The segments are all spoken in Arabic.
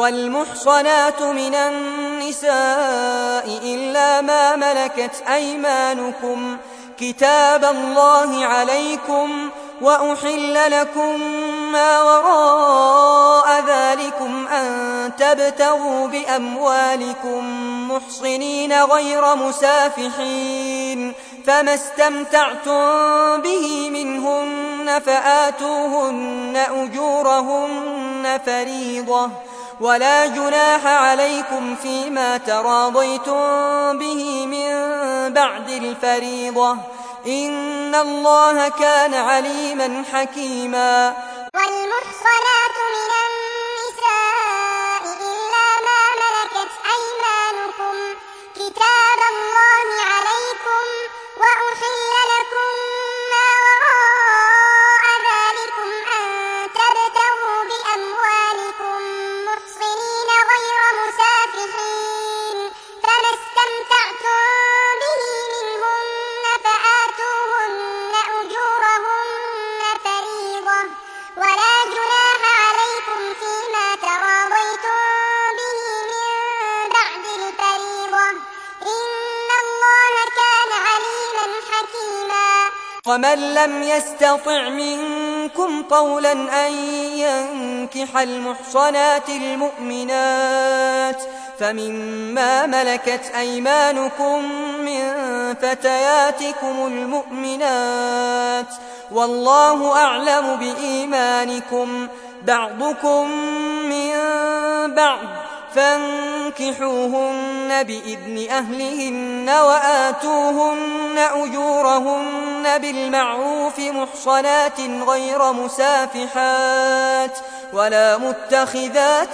والمحصنات من النساء إلا ما ملكت أيمانكم كتاب الله عليكم، وأحل لكم ما وراء ذلكم أن تبتغوا بأموالكم محصنين غير مسافحين، فما استمتعتم به منهن فآتوهن أجورهن فريضة، ولا جناح عليكم فيما تراضيتم به من بعد الفريضة، إن الله كان عليما حكيما. والمحصنات من النساء إلا ما ملكت أيمانكم كتاب الله عليكم، وأحل لكم ما وراء ذلكم أن تبتغوا بأموالكم محصنين غير مسافحين، فما استمتعتم به منهن فآتوهن أجورهن فريضة، ولا جناح عليكم فيما تراضيتم به من بعد الفريضة، إن الله كان عليما حكيما. ومن لم يستطع منكم طولا أن ينكح المحصنات المؤمنات فمما ملكت أيمانكم من فتياتكم المؤمنات، والله أعلم بإيمانكم، بعضكم من بعض، فانكحوهن بإذن أهلهن وآتوهن أجورهن بالمعروف محصنات غير مسافحات ولا متخذات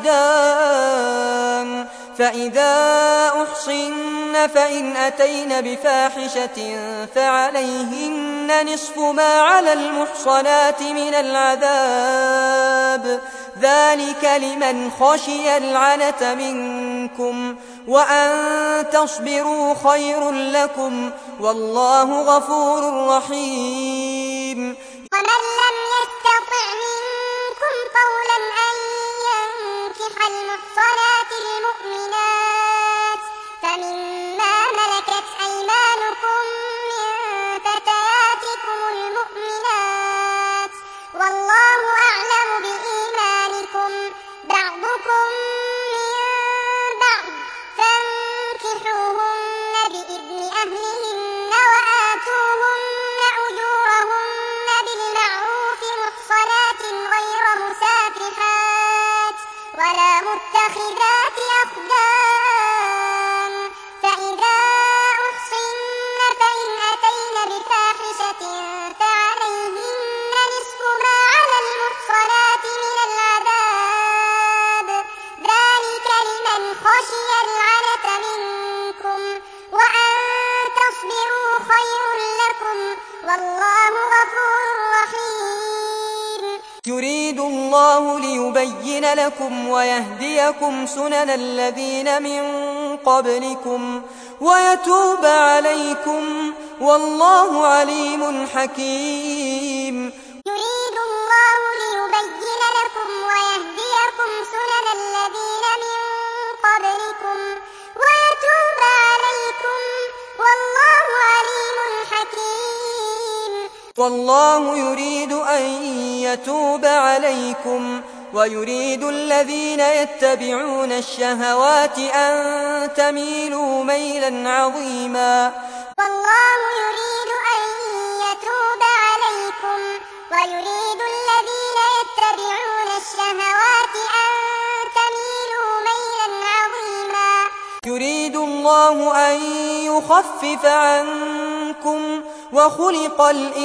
أخدان، فإذا أحصن فإن أتين بفاحشة فعليهن نصف ما على المحصنات من العذاب، ذلك لمن خشي العنة منكم، وأن تصبروا خير لكم، والله غفور رحيم. ومن لم يستطع منكم طولا أن ينكح المحصنات المؤمنات فمما ملكت أيمانكم من فتياتكم المؤمنات، والله أعلم بإيمانكم، بعضكم من بعض، فانكحوهن بإذن أهلهن وآتوهن أجورهن بالمعروف محصنات غير مسافحات ولا متخذات أخدان، فإذا أحصن فإن أتين بفاحشة فعليهن نصف ما على المحصنات من العذاب، ذلك لمن خشي العنة منكم، وأن تصبروا خير لكم، والله غفور رحيم. يريد الله ليبين لكم ويهديكم سنن الذين من قبلكم ويتوب عليكم، والله عليم حكيم. يريد الله ليبين لكم ويهديكم سنن الذين من قبلكم ويتوب عليكم، والله عليم حكيم. والله يريد أن يتوب عليكم، ويريد الذين يتبعون الشهوات أن تميلوا ميلا عظيما. والله يريد أن يتوب عليكم، ويريد الذين يتبعون الشهوات أن تميلوا ميلا عظيما. يريد الله أن يخفف عنكم، وخلق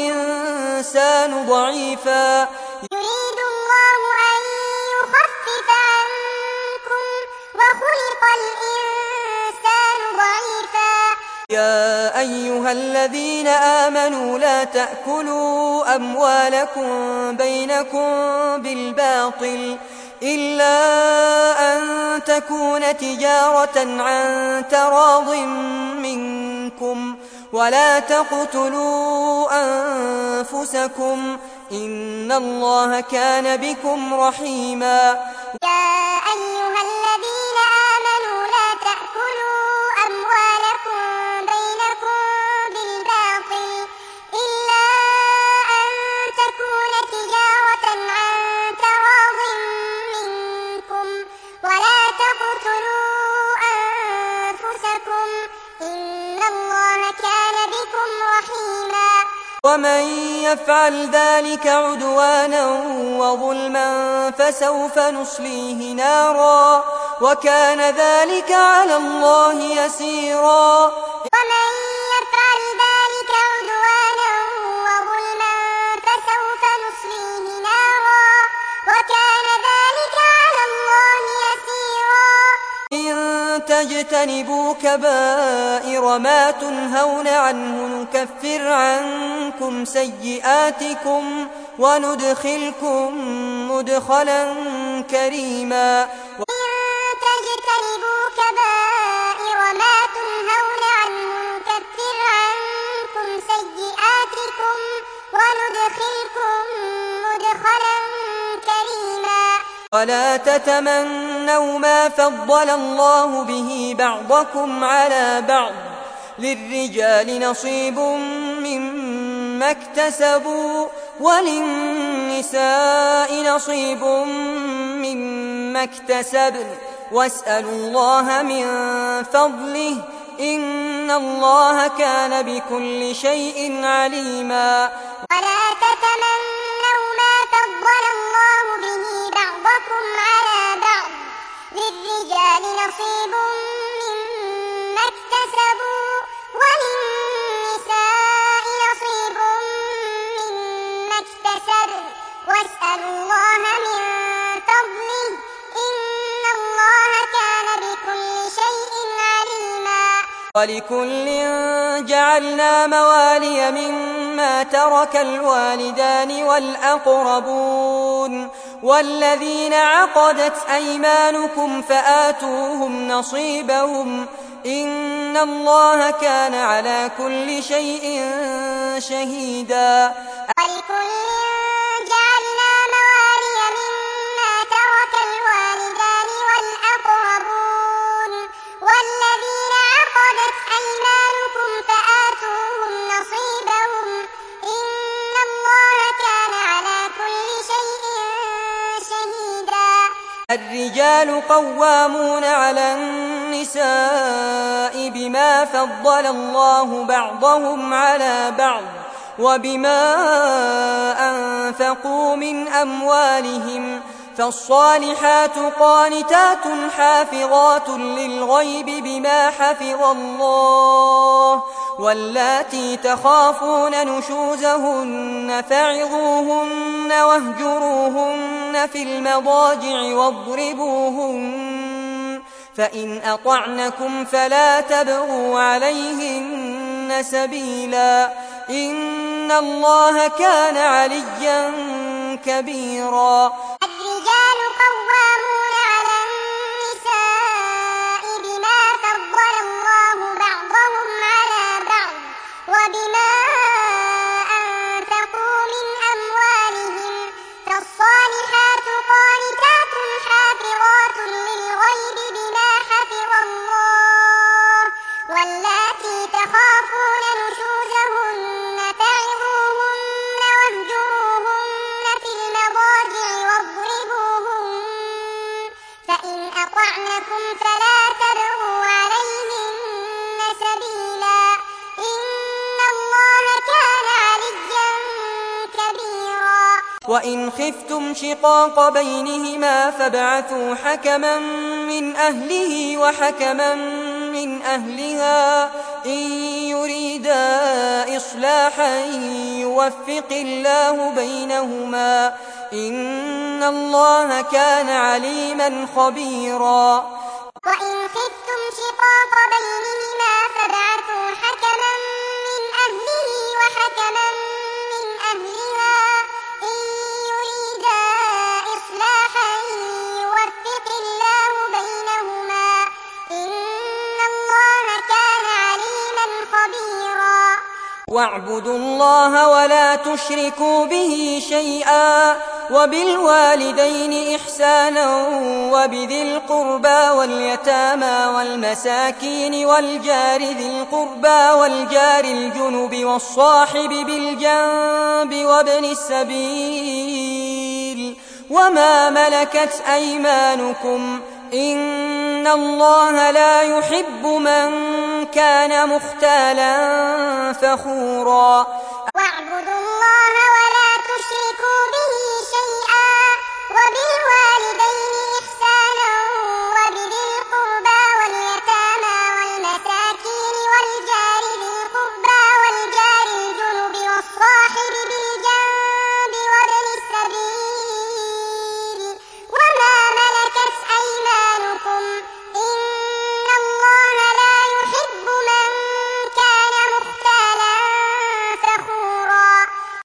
الإنسان ضعيفا. يريد الله أن يخفف عنكم، وخلق الإنسان ضعيفا. يا أيها الذين آمنوا لا تأكلوا أموالكم بينكم بالباطل إلا أن تكون تجارة عن تراض منكم، ولا تقتلوا أنفسكم، إن الله كان بكم رحيما. يا ومن يفعل ذلك عدوانا وظلما فسوف نصليه نارا وكان ذلك على الله يسيرا. ومن يفعل ذلك عدوانا وظلما فسوف نصليه نارا وكان ذلك على الله يسيرا. إن تجتنبوا كبائر ما تنهون عنه نكفر عنكم سيئاتكم وندخلكم مدخلا كريما. إن تجتنبوا كبائر ما تنهون عنه نكفر عنكم سيئاتكم وندخلكم مدخلا كريما. ولا تتمنوا ما فضل الله به بعضكم على بعض للرجال نصيب مما اكتسبوا وللنساء نصيب مما اكتسبن واسألوا الله من فضله إن الله كان بكل شيء عليما. ولا تتمنوا ما فضل الله به بعضكم على بعض للرجال نصيب مما اكتسبوا وللنساء نصيب مما اكتسبن واسألوا الله من فضله إن الله كان بكل شيء عليما. ولكل جعلنا موالي مما ترك الوالدان والأقربون والذين عقدت أيمانكم فآتوهم نصيبهم إن الله كان على كل شيء شهيدا. ولكل جعلنا موالي مما ترك الوالدان والأقربون والذين عقدت أيمانكم فآتوهم نصيبهم إن الله كان على كل شيء شهيدا. الرجال قوامون على النساء بما فضل الله بعضهم على بعض وبما أنفقوا من أموالهم فالصالحات قانتات حافظات للغيب بما حفظ الله واللاتي تخافون نشوزهن فعظوهن واهجروهن في المضاجع واضربوهن فإن أطعنكم فلا تبغوا عليهن سبيلا إن الله كان عليا كبيرا. الرجال قوامون على النساء بما فضل الله بعضهم على بعض وبما أنفقوا من أموالهم فالصالحات قانتات حافظات للغيب بما حفظ الله واللاتي تخافون نشوزهن فعظوهن واهجروهن في المضاجع واضربوهن فإن أطعنكم فلا تبغوا عليهن سبيلا إن الله كان عليا كبيرا. وإن خفتم شقاق بينهما فابعثوا حكما من أهله وحكما من أهلها إن يريدا إصلاحا يوفق الله بينهما إن الله كان عليما خبيرا. وإن خفتم شقاق بينهما فابعثوا حكما من أهله وحكما من أهلها إن يريدا إصلاحا يوفق الله بينهما إن الله كان عليما خبيرا. واعبدوا الله ولا تشركوا به شيئا وبالوالدين إحسانا وبذي القربى واليتامى والمساكين والجار ذي القربى والجار الجنب والصاحب بالجنب وابن السبيل وما ملكت أيمانكم إن الله لا يحب من كان مختالا فخورا. واعبدوا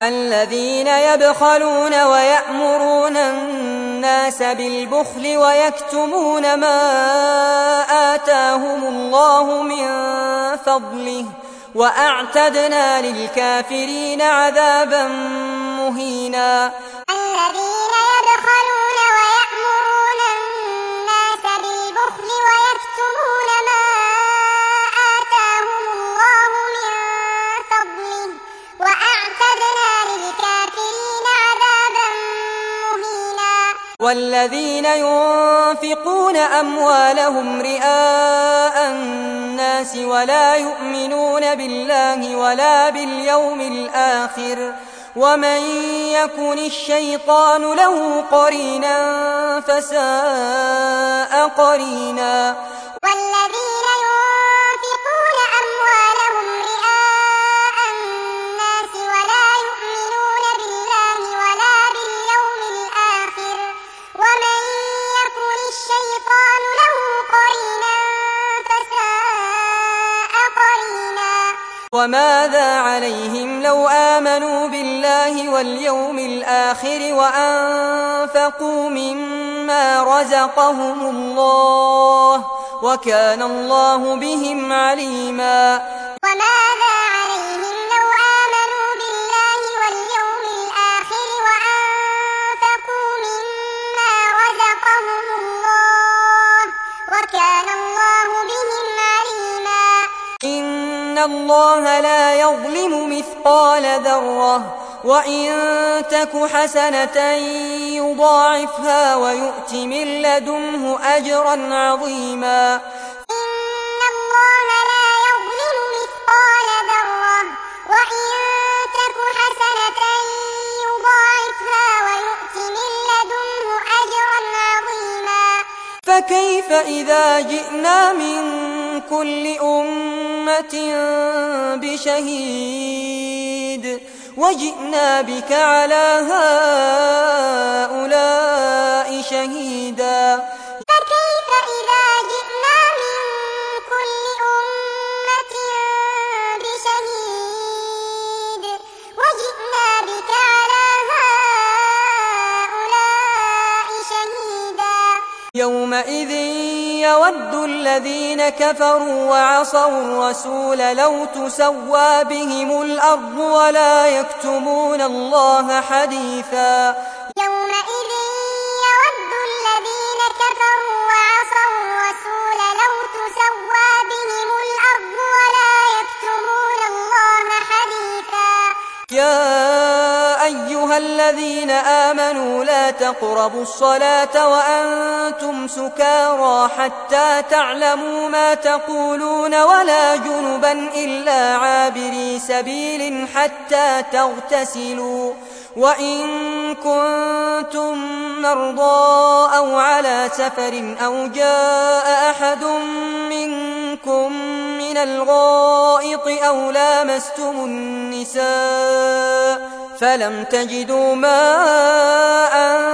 الذين يبخلون ويأمرون الناس بالبخل ويكتمون ما آتاهم الله من فضله وأعتدنا للكافرين عذابا مهينا الذين يبخلون ويأمرون الناس بالبخل ويكتمون ما آتاهم الله من فضله وأعتدنا للكافرين عذابا مهينا والذين ينفقون أموالهم رئاء الناس ولا يؤمنون بالله ولا باليوم الآخر ومن يكن الشيطان له قرينا فساء قرينا والذين ينفقون أموالهم رئاء الناس ولا يؤمنون بالله ولا باليوم الآخر ومن يكن الشيطان له قرينا فساء قرينا وماذا عليهم لو آمنوا بالله واليوم الآخر وأنفقوا مما رزقهم الله وكان الله بهم عليما وماذا عليهم لو آمنوا بالله واليوم الآخر وأنفقوا مما رزقهم الله وكان الله بهم عليما إن الله لا يظلم مثقال ذرة وإن تك حسنة يضاعفها ويؤت من لدنه أجرا عظيما إن الله لا يظلم مثقال ذرة وإن تك حسنة يضاعفها ويؤت من لدنه أجرا عظيما فكيف إذا جئنا من كل أمة بشهيد وجئنا بك على هؤلاء شهيدا فكيف إذا جئنا من كل أمة بشهيد وجئنا بك على هؤلاء شهيدا يومئذ يود الذين كفروا وعصوا الرسول لو تسوى بهم الأرض ولا يكتمون الله حديثا يومئذ يود الذين كفروا وعصوا الرسول لو تسوى بهم الأرض ولا يكتمون الله حديثا يا أيها الذين آمنوا لا تقربوا الصلاة وأنتم سكارى حتى تعلموا ما تقولون ولا جنبا إلا عابري سبيل حتى تغتسلوا وإن كنتم مرضى أو على سفر أو جاء أحد منكم من الغائط أو لامستم النساء فلم تجدوا ماء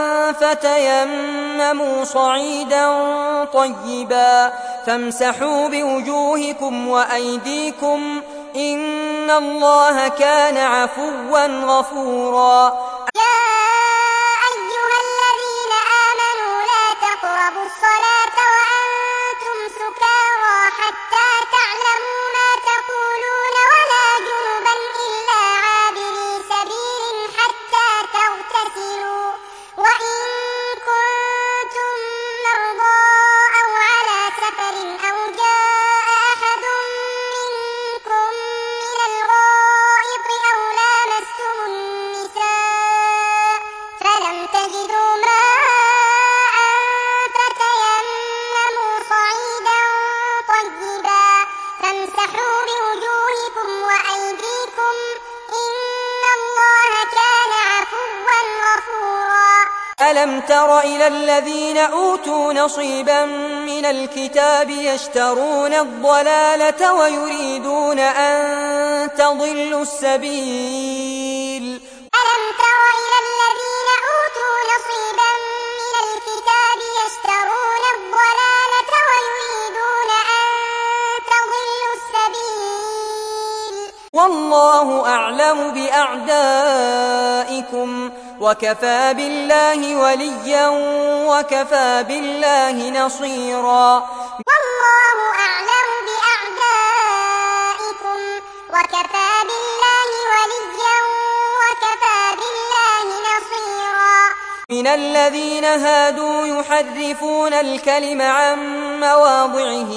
فتيمموا صعيدا طيبا فامسحوا بوجوهكم وأيديكم إن الله كان عفوا غفورا يا أيها الذين آمنوا لا تقربوا الصلاة وأنتم سكارى حتى تعلموا ما تقولون ولا جنبا إلا عابري سبيل حتى تغتسلوا وإن كنتم مرضى أو على سفر أو جاء أحد منكم من الغائط أو لامستم النساء فلم تجدوا ماء فتيمموا صعيدا طيبا فامسحوا بوجوهكم وأيديكم إن الله كان عفوا غفورا ألم تر إلى الذين أوتوا نصيبا من الكتاب يشترون الضلالة ويريدون أن تضلوا السبيل ألم تر إلى الذين أوتوا نصيبا من الكتاب يشترون الضلالة ويريدون أن تضلوا السبيل والله أعلم بأعدائكم وكفى بالله وليا وكفى بالله نصيرا. والله أعلم بأعدائكم وكفى بالله وليا وكفى بالله نصيرا. من الذين هادوا يحرفون الكلم عن مواضعه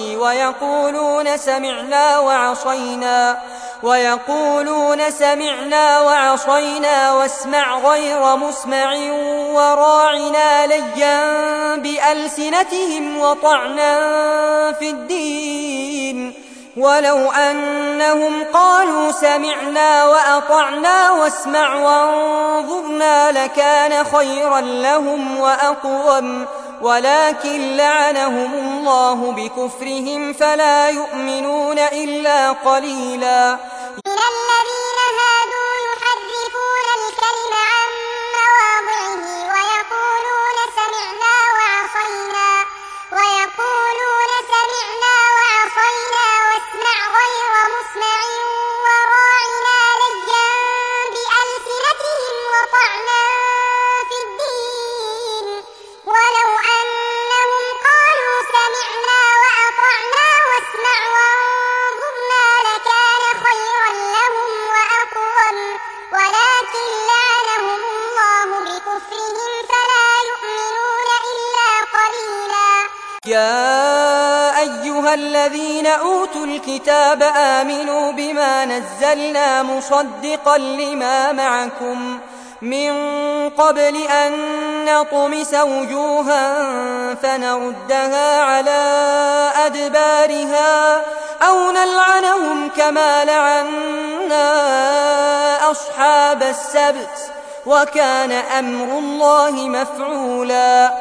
ويقولون سمعنا وعصينا واسمع غير مسمع وراعنا ليا بألسنتهم وطعنا في الدين ولو أنهم قالوا سمعنا وأطعنا واسمع وانظرنا لكان خيرا لهم وأقوم ولكن لعنهم الله بكفرهم فلا يؤمنون إلا قليلا. من الذين هادوا يحرفون الكلم عن مواضعه ويقولون سمعنا وعصينا واسمع غير مسمع وراعنا ليا بألسنتهم وطعنا في الدين ولو أنهم قالوا سمعنا وأطعنا واسمع وانظرنا لكان خيرا لهم وأقوم ولكن لعنهم الله بكفرهم فلا يؤمنون إلا قليلا. يا أيها الذين أوتوا الكتاب آمنوا بما نزلنا مصدقا لما معكم من قبل أن نطمس وجوها فنردها على أدبارها أو نلعنهم كما لعنا أصحاب السبت وكان أمر الله مفعولا.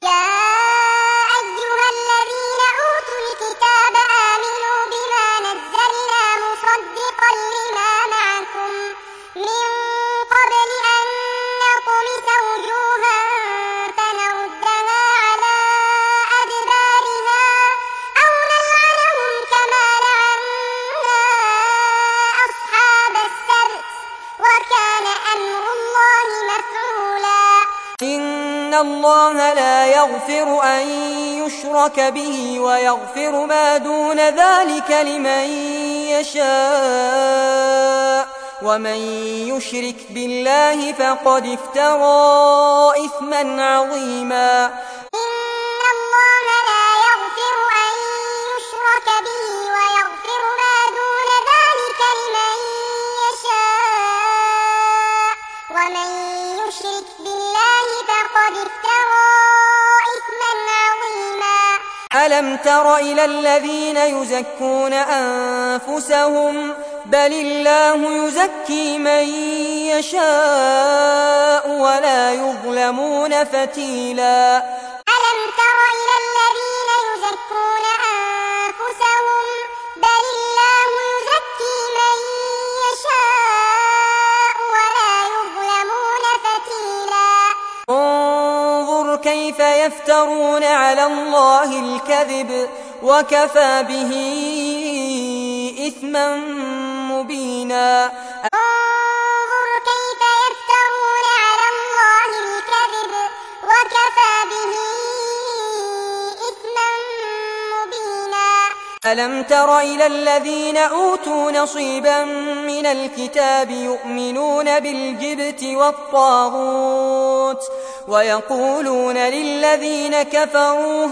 إن الله لا يغفر أن يشرك به ويغفر ما دون ذلك لمن يشاء ومن يشرك بالله فقد افترى إثما عظيما. إن الله لا يغفر أن يشرك به ويغفر ما دون ذلك لمن يشاء ومن يشرك بالله فقد افترى إثما عظيما. ألم تر إلى الذين يزكون أنفسهم بل الله يزكي من يشاء ولا يظلمون فتيلا. ألم تر إلى الذين يزكون أنفسهم بل الله يزكي من يشاء ولا يظلمون فتيلا. انظر كيف يفترون على الله الكذب وكفى به إثما مبينا. انظر كيف يفترون على الله الكذب وكفى به إثما مبينا. ألم تر إلى الذين أوتوا نصيبا من الكتاب يؤمنون بالجبت والطاغوت ويقولون للذين كفروا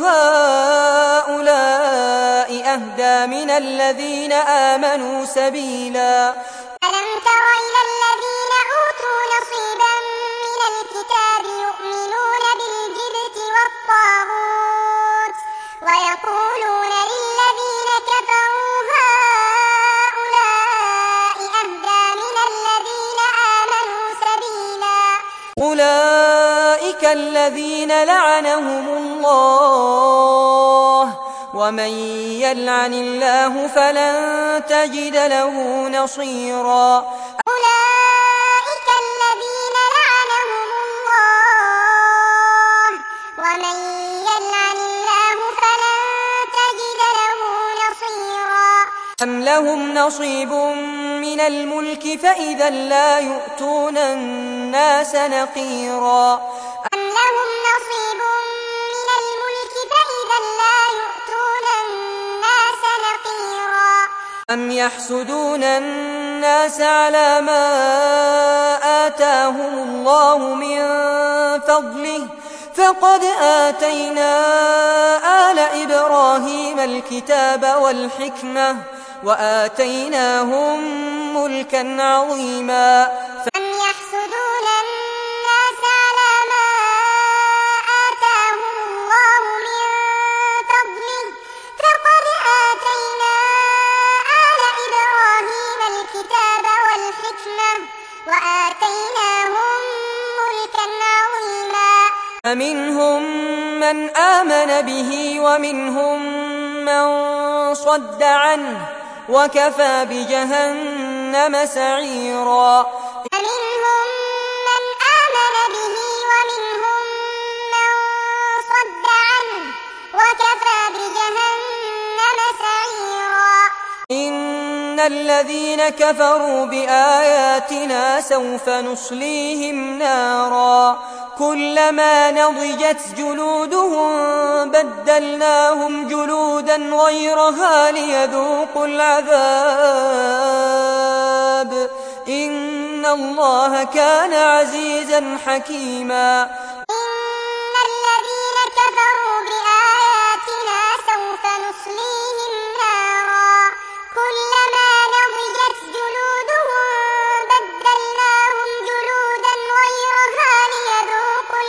هؤلاء أهدى من الذين آمنوا سبيلا. ألم تر إلى الذين أوتوا نصيبا من الكتاب يؤمنون بالجبت والطاغوت ويقولون للذين كفروا هؤلاء أهدى من الذين آمنوا سبيلا. أولئك الذين لعنهم الله ومن يلعن الله فلن تجد له نصيرا. أولئك الذين لعنهم الله ومن يلعن الله فلن تجد له نصيرا. أم لهم نصيب من الملك فإذا لا يؤتون الناس نقيرا أم لهم نصيب من الملك فإذا لا يؤتون الناس نقيرا أم يحسدون الناس على ما آتاهم الله من فضله فقد آتينا آل إبراهيم الكتاب والحكمة وآتيناهم ملكا عظيما أم يحسدون الناس على ما آتاهم الله من فضله فقد آتينا آل إبراهيم الكتاب والحكمة وآتيناهم ملكا عظيما فمنهم من آمن به ومنهم من صد عنه وكفى بجهنم سعيرا فمنهم من آمن به ومنهم من صد عنه وكفى بجهنم سعيرا إن الذين كفروا بآياتنا سوف نصليهم نارا كلما نضجت جلودهم بدلناهم جلودا غيرها ليذوقوا العذاب إن الله كان عزيزا حكيما إن الذين كفروا بآياتنا سوف نصليهم نارا كلما نضجت جلودهم بدلناهم جلودا غيرها ليذوقوا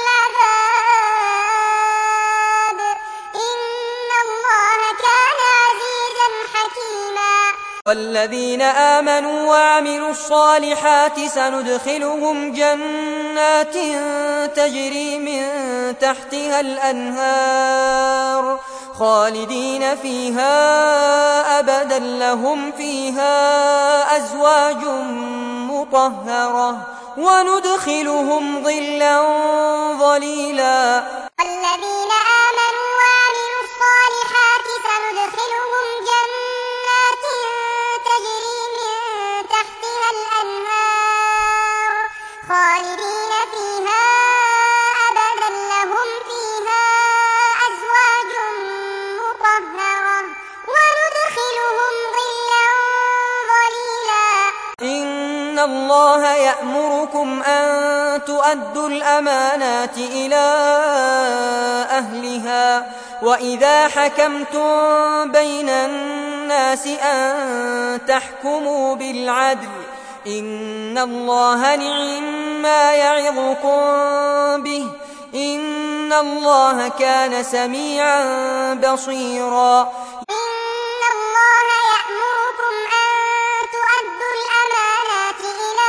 العذاب إن الله كان عزيزا حكيما والذين آمنوا وعملوا الصالحات سندخلهم جنات تجري من تحتها الأنهار خالدين فيها أبدا لهم فيها أزواج مطهرة وندخلهم ظلا ظليلا والذين آمنوا وعملوا الصالحات سندخلهم جنات تجري من تحتها الأنهار خالدين فيها أبدا لهم فيها أزواج مطهرة وندخلهم ظلا ظليلا إن الله يأمركم أن تؤدوا الأمانات إلى أهلها وإذا حكمتم بين الناس أن تحكموا بالعدل إن الله نعما يعظكم به إن الله كان سميعا بصيرا إن الله يأمركم أن تؤدوا الأمانات إلى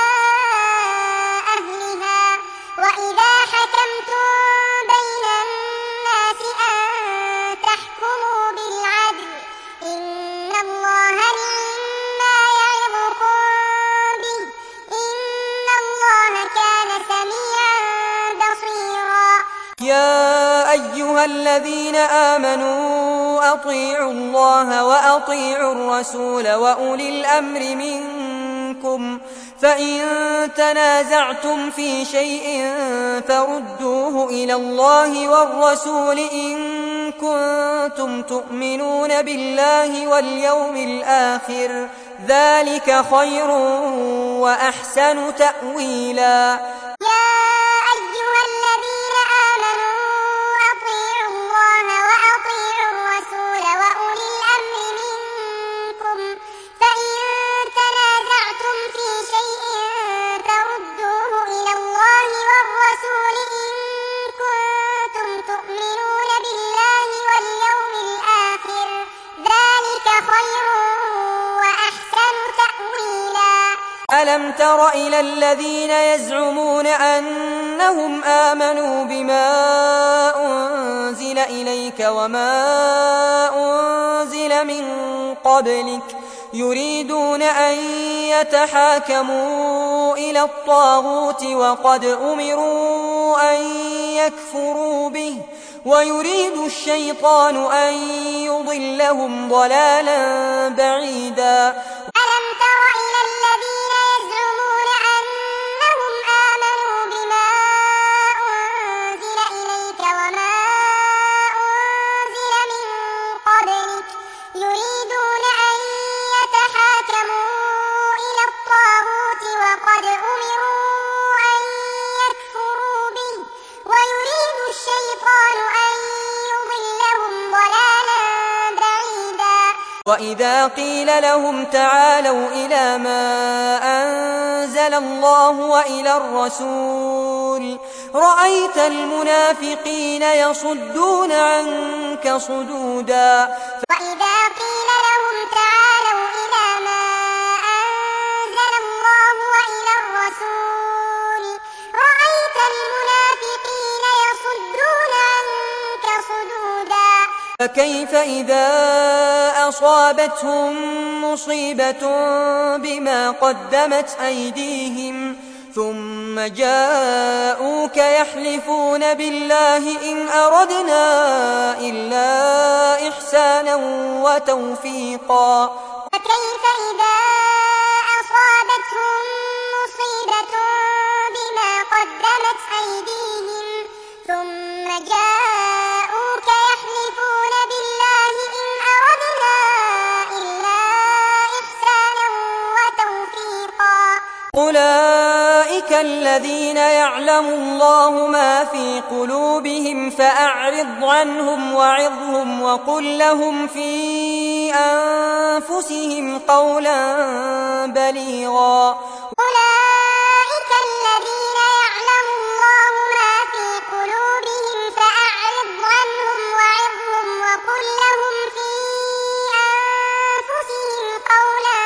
أهلها وإذا حكمتم بين الناس أن تحكموا بالعدل إن الله نعما يعظكم به إن الله كان سميعا بصيرا يا أيها الذين آمنوا أطيعوا الله وأطيعوا الرسول وأولي الأمر منكم فإن تنازعتم في شيء فردوه إلى الله والرسول إن كنتم تؤمنون بالله واليوم الآخر ذلك خير وأحسن تأويلا يا أيها الذين آمنوا أطيعوا الله وأطيعوا الرسول وأولي الأمر منكم فإن تنازعتم في شيء فردوه إلى الله والرسول إن كنتم تؤمنون بالله واليوم الآخر ذلك خير وأحسن تأويلا ألم تر إلى الذين يزعمون أنهم آمنوا بما أنزل إليك وما أنزل من قبلك يريدون أن يتحاكموا إلى الطاغوت وقد أمروا أن يكفروا به ويريد الشيطان أن يضلهم ضلالا بعيدا ألم تر إلى الذين يريدون أن يتحاكموا إلى الطاغوت وقد أمروا أن يكفروا به ويريد الشيطان أن يضلهم ضلالا بعيدا وإذا قيل لهم تعالوا إلى ما أنزل الله وإلى الرسول رأيت المنافقين يصدون عنك صدودا وإذا قيل لهم تعالوا إلى ما أنزل الله وإلى الرسول رأيت المنافقين يصدون عنك صدودا فكيف إذا أصابتهم مصيبة بما قدمت أيديهم ثم جاءوك يحلفون بالله إن أردنا إلا إحسانا وتوفيقا فكيف إذا أصابتهم مصيبة بما قدمت أيديهم ثم جاءوك يحلفون بالله إن أردنا إلا إحسانا وتوفيقا أولئك الذين يعلم الله ما في قلوبهم فأعرض عنهم وعظهم وقل لهم في أنفسهم قولا بليغا أولئك الذين يعلم الله ما في قلوبهم فأعرض عنهم وعظهم وقل لهم في أنفسهم قولا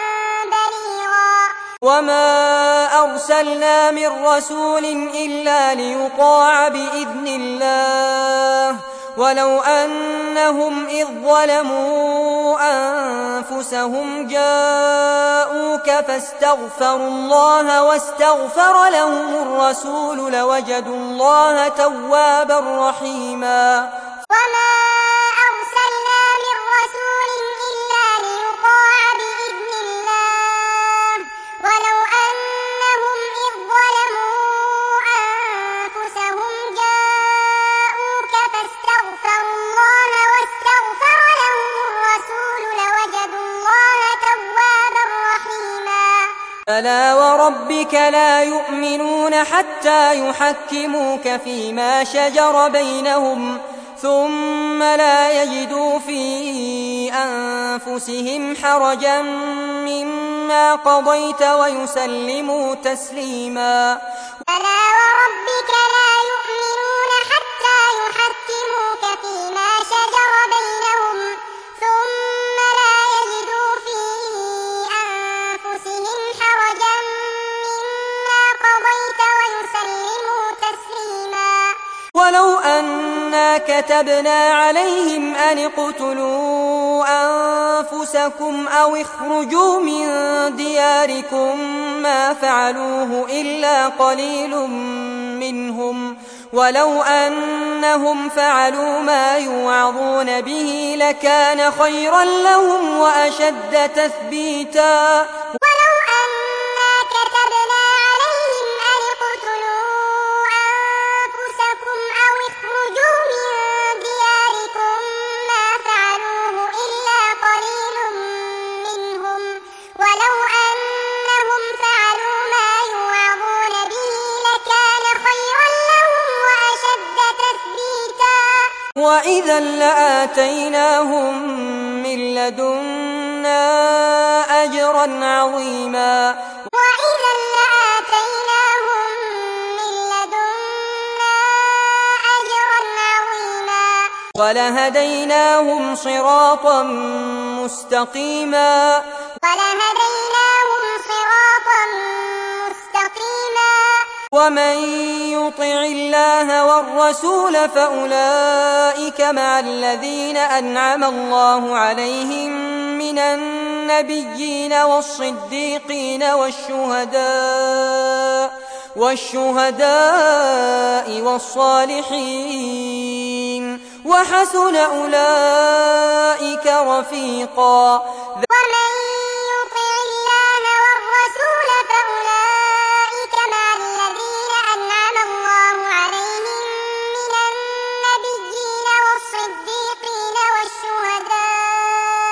بليغا وما أرسلنا من رسول إلا ليطاع بإذن الله ولو أنهم إذ ظلموا أنفسهم جاءوك فاستغفروا الله واستغفر لهم الرسول لوجدوا الله توابا رحيما وما أرسلنا من رسول إلا ليطاع بإذن الله ولو أنهم إذ ظلموا أنفسهم جاءوك فاستغفروا الله واستغفر لهم الرسول لوجدوا الله توابا رحيما فلا وربك لا يؤمنون حتى يحكموك فيما شجر بينهم ثم لا يجدوا في أنفسهم حرجا مما قضيت ويسلموا تسليما فلا وربك لا يؤمنون حتى يحكموك فيما شجر بينهم ثم لا يجدوا في أنفسهم حرجا مما قضيت ويسلموا تسليما ولو أنا كتبنا عليهم أن اقتلوا أنفسكم أو اخرجوا من دياركم ما فعلوه إلا قليل منهم ولو أنهم فعلوا ما يوعظون به لكان خيرا لهم وأشد تثبيتا ولو أنا كتبنا عليهم أن اقتلوا أنفسكم أو اخرجوا من دياركم ما فعلوه إلا قليل منهم ولو أنهم فعلوا ما يوعظون به لكان خيرا لهم وأشد تثبيتا وإذا لآتيناهم من لدنا أجرا عظيما وإذا لآتيناهم من لدنا أجرا عظيما ولهديناهم صراطا مستقيما ولهديناهم صراطا مستقيما ومن يطع الله والرسول فأولئك مع الذين أنعم الله عليهم من النبيين والصديقين والشهداء والصالحين وحسن أولئك رفيقا ومن يطع الله والرسول فأولئك مع الذين أنعم الله عليهم من النبيين والصديقين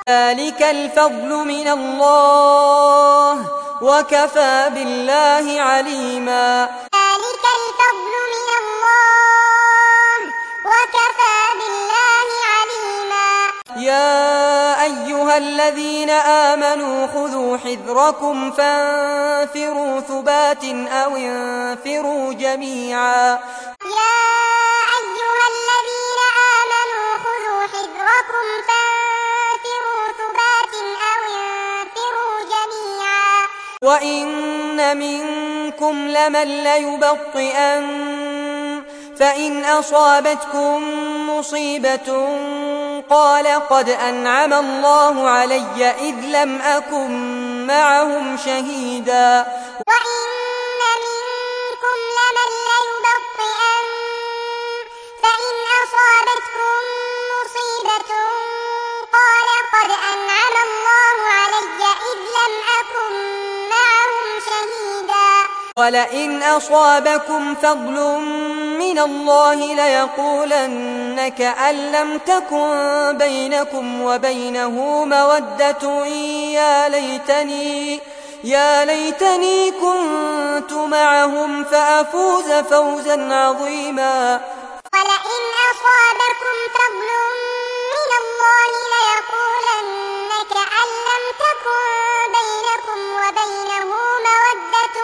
ذلك الفضل من الله وكفى بالله عليما. ذلك الفضل من الله وكفى بالله عليما. يا أيها الذين آمنوا خذوا حذركم فانفروا ثبات أو انفروا جميعا. يا أيها الذين آمنوا خذوا حذركم فانفروا ثبات أو انفروا جميعا. وإن منكم لمن ليبطئن فإن أصابتكم مصيبة قال قد أنعم الله علي إذ لم أكن معهم شهيدا. وإن منكم لمن ليبطئن فإن أصابتكم مصيبة قال قد أنعم الله علي إذ لم أكن معهم شهيدا. ولئن أصابكم فضل من الله ليقولن كأن لم تكن بينكم وبينه مودة يا ليتني كنت معهم فأفوز فوزا عظيما. ولئن أصابكم فضل من الله ليقولن كأن لم تكن بينكم وبينه مودة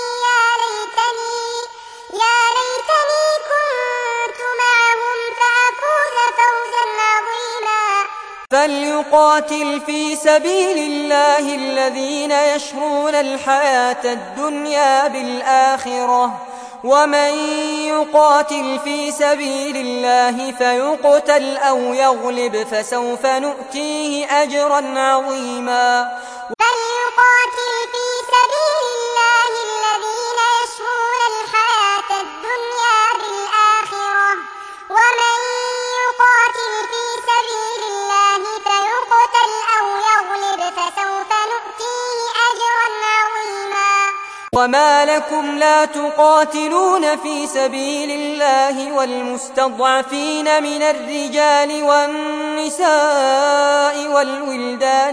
يا ليتني كنت معهم فأفوز فوزا عظيما. فليقاتل في سبيل الله الذين يشرون الحياة الدنيا بالآخرة ومن يقاتل في سبيل الله فيقتل أو يغلب فسوف نؤتيه أجرا عظيما. فليقاتل في سبيل الله الذين يشرون الحياة الدنيا بالآخرة ومن يقاتل في سبيل الله فيقتل أو يغلب فسوف نؤتيه أجرا عظيما. وما لكم لا تقاتلون في سبيل الله والمستضعفين من الرجال والنساء والولدان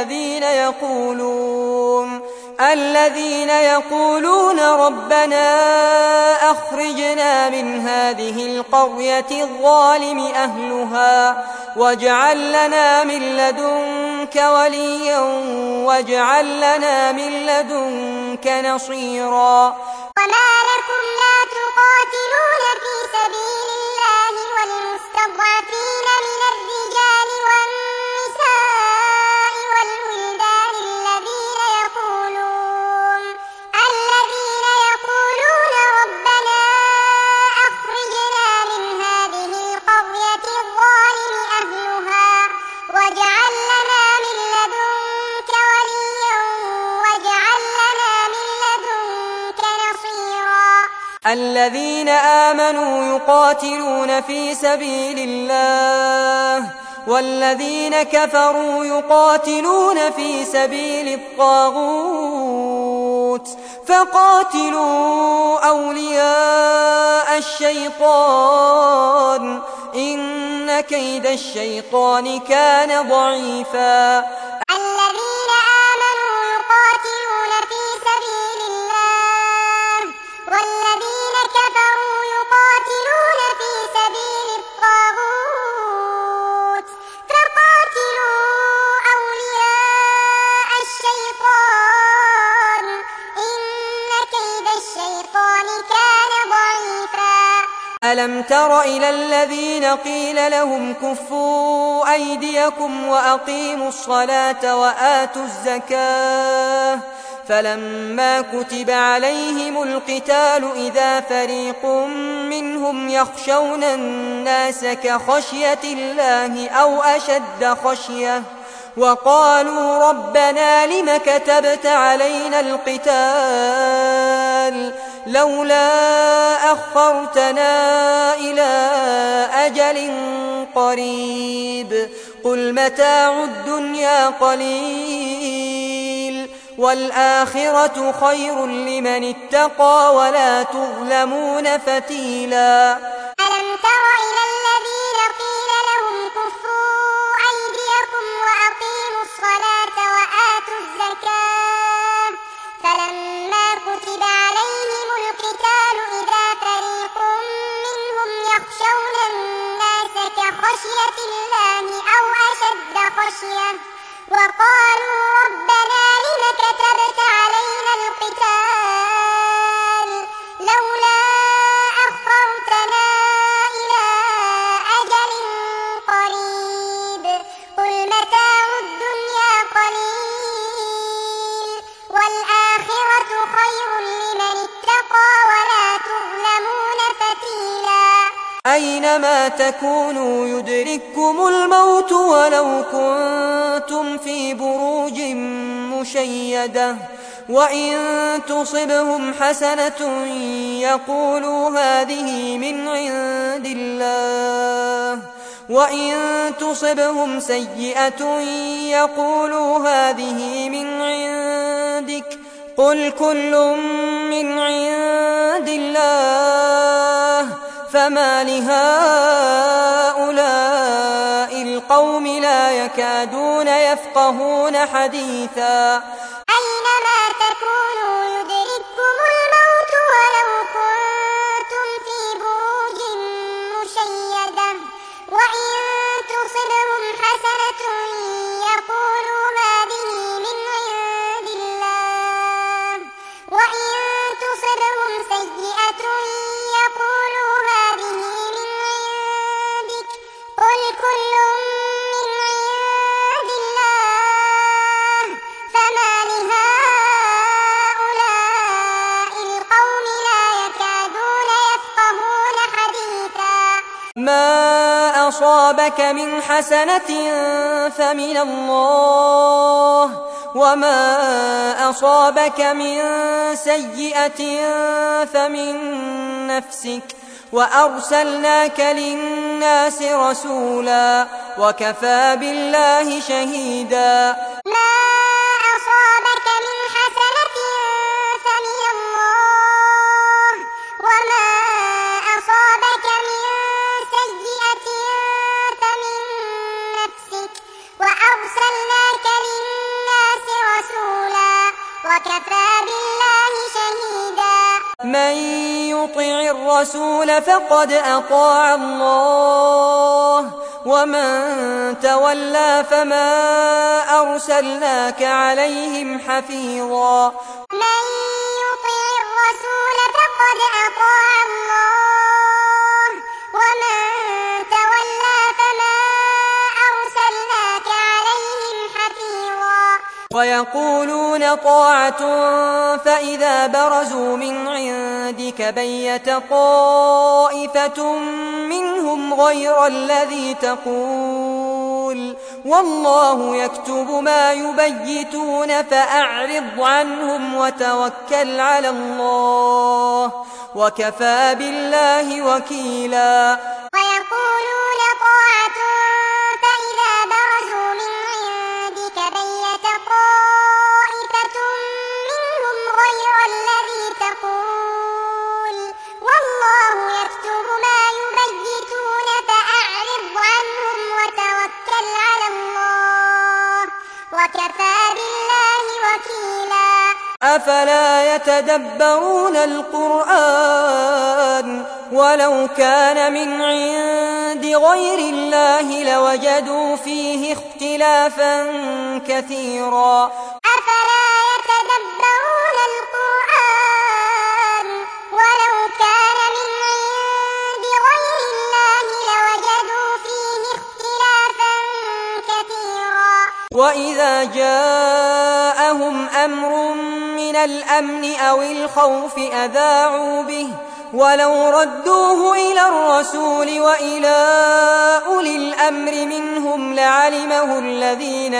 الذين يقولون ربنا أخرجنا من هذه القرية الظالم أهلها واجعل لنا من لدنك وليا واجعل لنا من لدنك نصيرا. وما لكم لا تقاتلون في سبيل الله والمستضعفين من الرجال والنساء والولدان الذين يقولون ربنا أخرجنا من هذه القرية الظالم أهلها واجعل لنا من لدنك وليا واجعل لنا من لدنك نصيرا. الذين آمنوا يقاتلون في سبيل الله والذين كفروا يقاتلون في سبيل الطاغوت فقاتلوا أولياء الشيطان إن كيد الشيطان كان ضعيفا. الذين آمنوا يقاتلون في سبيل الله والذين كفروا يقاتلون في سبيل الطاغوت فقاتلوا أولياء الشيطان إن كيد الشيطان كان ضعيفا. ألم تر إلى الذين قيل لهم كفوا أيديكم وأقيموا الصلاة وآتوا الزكاة فلما كتب عليهم القتال إذا فريق منهم يخشون الناس كخشية الله أو أشد خشية وقالوا ربنا لم كتبت علينا القتال لولا أخرتنا إلى أجل قريب قل متاع الدنيا قليل والآخرة خير لمن اتقى ولا تظلمون فتيلا. ألم تر إلى الذين قيل لهم كفوا أيديكم وأقيموا رزقا ولا تظلمون فتيلا أينما تكونوا يدرككم الموت ولو كنتم في بروج مشيدة وإن تصبهم حسنة يقولوا هذه من عند الله وإن تصبهم سيئة يقولوا هذه من عندك قل كل من عند الله فما لهؤلاء القوم لا يكادون يفقهون حديثا أينما تكونوا يدرككم الموت ولو كنتم في بروج مشيدة وإن تصبهم حسنة يقولوا هذه من عند الله وإن تصبهم سيئة يقولوا هذه من عندك قل كل من عند الله فما لهؤلاء القوم لا يكادون يفقهون حديثا ما أصابك من حسنة فمن الله وما أصابك من سيئة فمن نفسك وأرسلناك للناس رسولا وكفى بالله شهيدا ما أصابك من حسنة فمن الله وما أصابك من سيئة فمن نفسك وأرسلناك للناس رسولا وكفى بالله شهيدا من يطع الرسول فقد أطاع الله ومن تولى فما أرسلناك عليهم حفيظا من يطع الرسول فقد أطاع الله ومن تولى فما أرسلناك عليهم حفيظا ويقولون طاعة فإذا برزوا من عندك بيت طائفة منهم غير الذي تقول والله يكتب ما يبيتون فأعرض عنهم وتوكل على الله وكفى بالله وكيلا ويقولون طاعة فإذا برزوا من عندك بيت طائفة منهم غير الذي تقول والله يكتب ما يبيتون فأعرض عنهم وتوكل على الله وكفى بالله وكيلا أفلا يتدبرون القرآن ولو كان من عند غير الله لوجدوا فيه اختلافا كثيرا أفلا يتدبرون القرآن ولو كان من عند غير الله لوجدوا فيه اختلافا كثيرا وإذا جاءهم أمر من الأمن أو الخوف أذاعوا به ولو ردوه إلى الرسول وإلى أولي الأمر منهم لعلمه الذين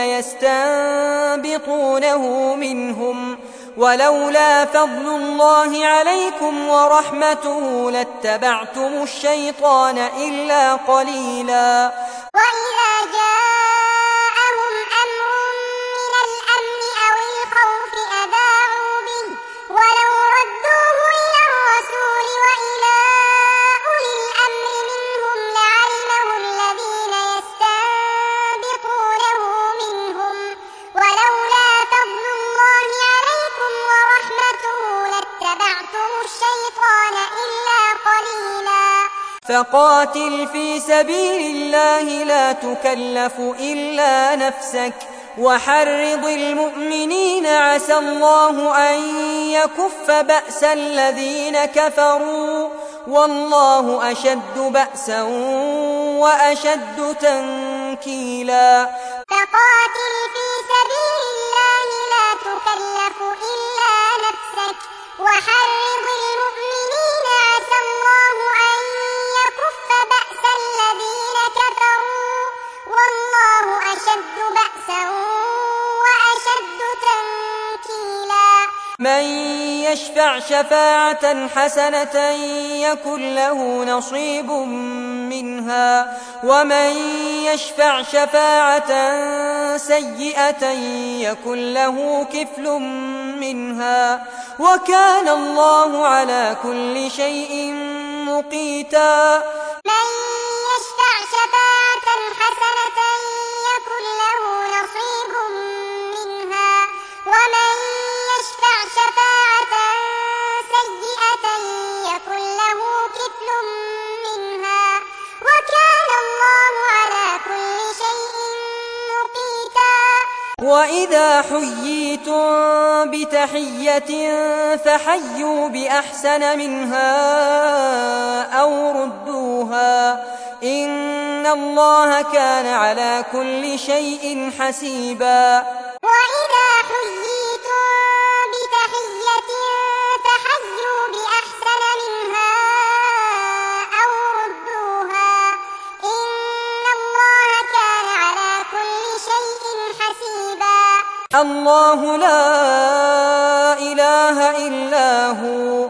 يستنبطونه منهم ولولا فضل الله عليكم ورحمته لاتبعتم الشيطان إلا قليلا وإذا جاءهم أمر من الأمن أو الخوف أذاعوا به ولو ردوه إلى الرسول وإلى أولي الأمر منهم لعلمه الذين يستنبطونه منهم ولولا فضل الله عليكم ورحمته لاتبعتم الشيطان إلا قليلا فقاتل في سبيل الله لا تكلف إلا نفسك وحرض المؤمنين عسى الله أن يكف بأس الذين كفروا والله أشد بأسا وأشد تنكيلا فقاتل في سبيل الله لا تكلف إلا نفسك وحرض المؤمنين من يشفع شفاعة حسنة يكن له نصيب منها ومن يشفع شفاعة سيئة يكن له كفل منها وكان الله على كل شيء مقيتا. من يشفع شفاعة حسنة يكن له نصيب منها ومن يشفع شفاعة سيئة يكن له كفل منها وكان الله على كل شيء مقيتا. وإذا حييتم بتحية فحيوا بأحسن منها أو ردوها إن الله كان على كل شيء حسيبا. وإذا حييتم بتحية فحيوا بأحسن منها أو ردوها إن الله كان على كل شيء حسيبا. الله لا إله إلا هو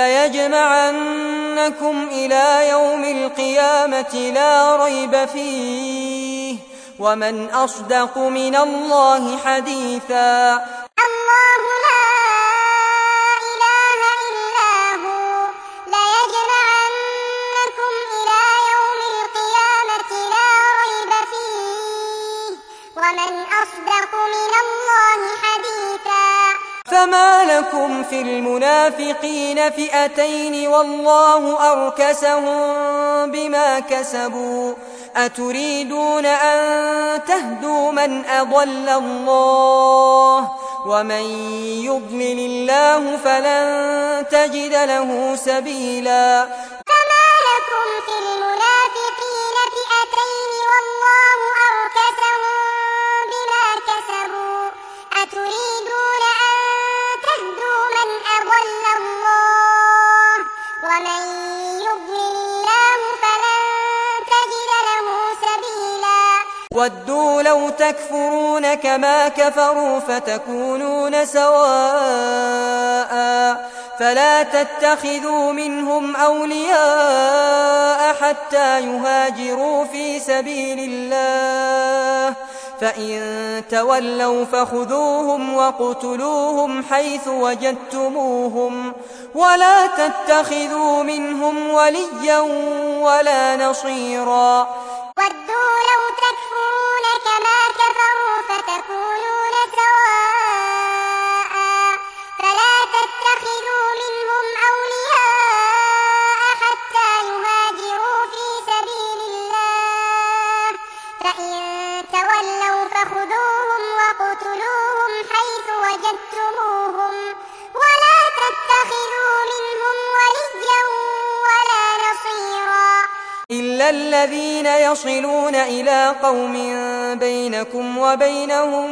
ليجمعنكم إلى يوم القيامة لا ريب فيه ومن أصدق من الله حديثا. الله لا إله إلا هو ليجمعنكم إلى يوم القيامة لا ريب فيه ومن أصدق من الله حديثا. فما لكم في المنافقين فئتين والله أركسهم بما كسبوا أتريدون أن تهدوا من أضل الله ومن يضلل الله فلن تجد له سبيلا. فما لكم في المنافقين فئتين والله أركسهم بما كسبوا أتريدون أن تهدوا من أضل الله ومن يضلل الله فلن تجد له سبيلا. ودوا لو تكفرون كما كفروا فتكونون سواء فلا تتخذوا منهم أولياء حتى يهاجروا في سبيل الله فإن تولوا فخذوهم وقتلوهم حيث وجدتموهم ولا تتخذوا منهم وليا ولا نصيرا. ودوا لو تكفرون كما كفروا فتكونون سواء فلا تتخذوا منهم أولياء حتى يهاجروا في سبيل الله فإن تولوا فخذوهم وقتلوهم حيث وجدتموهم ولا تتخذوا منهم وليا ولا نصيرا. إلا الذين يصلون إلى قوم بينكم وبينهم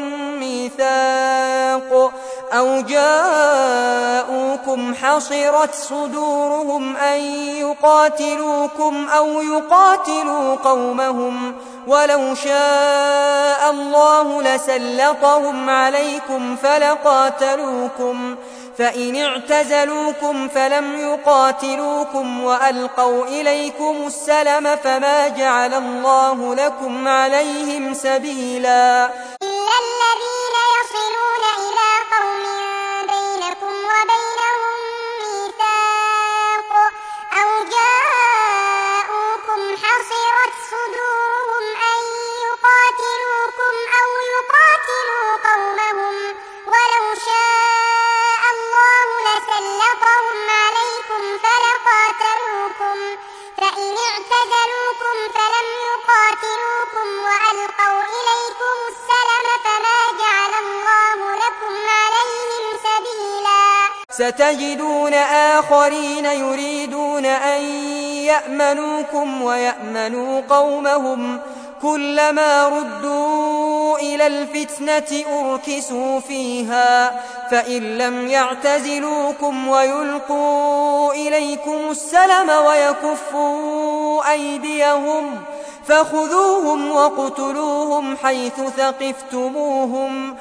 ميثاق أو جاءوكم حصرت صدورهم أن يقاتلوكم أو يقاتلوا قومهم ولو شاء الله لسلطهم عليكم فلقاتلوكم فإن اعتزلوكم فلم يقاتلوكم وألقوا إليكم السلم فما جعل الله لكم عليهم سبيلا. إلا الذين يصلون إلى قوم بينكم وبينهم ميثاق أو جاءوكم حصرت صدورهم أن يقاتلوكم أو يقاتلوا قومهم ولو شاء الله لسلطهم عليكم فلقاتلوكم فإن اعتزلوكم فلم يقاتلوكم وألقوا إليكم السلم فما جعل الله لكم عليهم سبيلا. ستجدون آخرين يريدون أن يأمنوكم ويأمنوا قومهم كلما ردوا إلى الفتنة أركسوا فيها فإن لم يعتزلوكم ويلقوا إليكم السلم ويكفوا أيديهم فخذوهم وَاقْتُلُوهُمْ حيث ثقفتموهم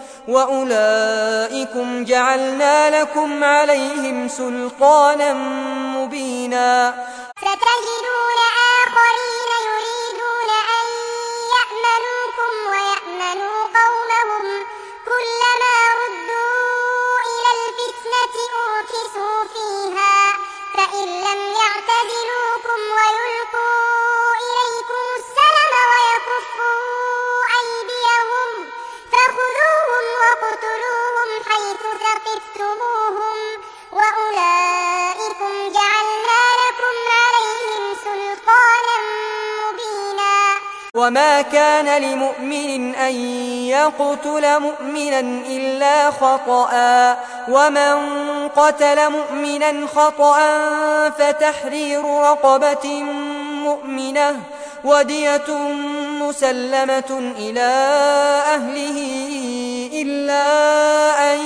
وأولئكم جعلنا لكم عليهم سلطانا مبينا ستجدون آخرين يريدون أن يأمنوكم ويأمنوا قومهم كلما ردوا إلى الفتنة أركسوا فيها فإن لم يعتزلوكم ويلقوا إليكم السلم ويكفوا أيديهم فخذوهم واقتلوهم حيث ثقفتموهم وأولئكم جعلنا لكم عليهم سلطانا مبينا وما كان لمؤمن أن يقتل مؤمنا إلا خطأ ومن قتل مؤمنا خطأ فتحرير رقبة مؤمنة ودية مسلمة إلى أهله إلا أن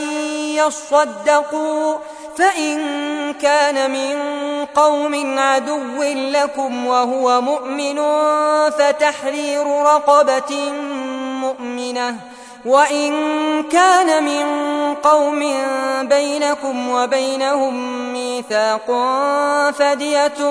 يصدقوا فإن كان من قوم عدو لكم وهو مؤمن فتحرير رقبة مؤمنة وإن كان من قوم بينكم وبينهم ميثاق فدية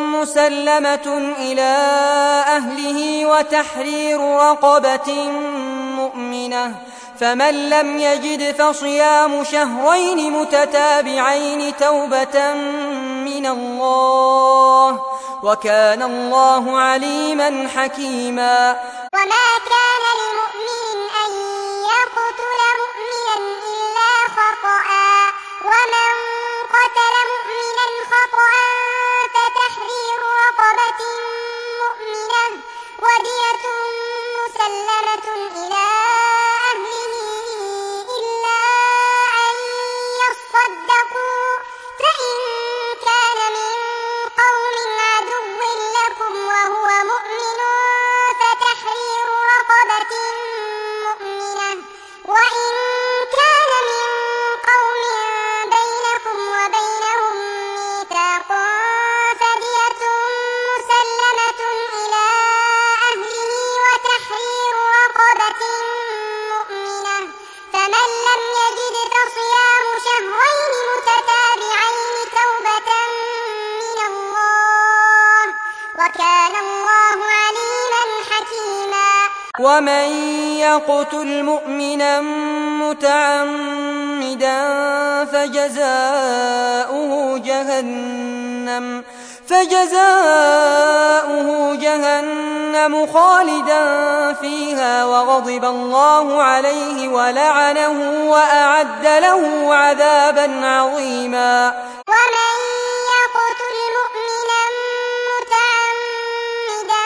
مسلمة إلى أهله وتحرير رقبة مؤمنة فمن لم يجد فصيام شهرين متتابعين توبة من الله وكان الله عليما حكيما وما كان لمؤمن أن يقتل مؤمنا إلا خطأ ومن قتل مؤمنا خطأ فتحرير رقبة مؤمنة ودية مسلمة إلى أهله إلا أن يصدقوا فإن كان من قوم عدو لكم وهو مؤمن فتحرير رقبة مؤمنة وإن كان من قوم بينكم وبينهم ميثاق فدية مسلمة إلى أهله وتحرير رقبة مؤمنة فمن لم يجد فصيام شهرين متتابعين توبة من الله وكان الله عليما حكيما ومن يقتل مؤمنا متعمدا فجزاؤه جهنم خالدا فيها وغضب الله عليه ولعنه وأعد له عذابا عظيما ومن يقتل مؤمنا متعمدا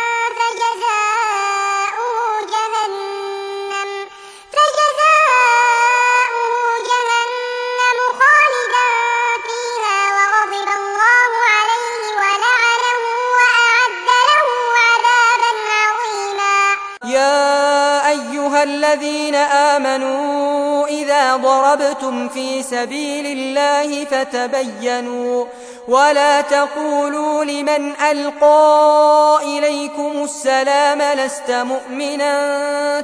فجزاؤه جهنم خالدا فيها وغضب الله عليه ولعنه وأعد له عذابا عظيما يا أيها الذين آمنوا إذا ضربتم في سبيل الله فتبينوا ولا تقولوا لمن ألقى إليكم السلام لست مؤمنا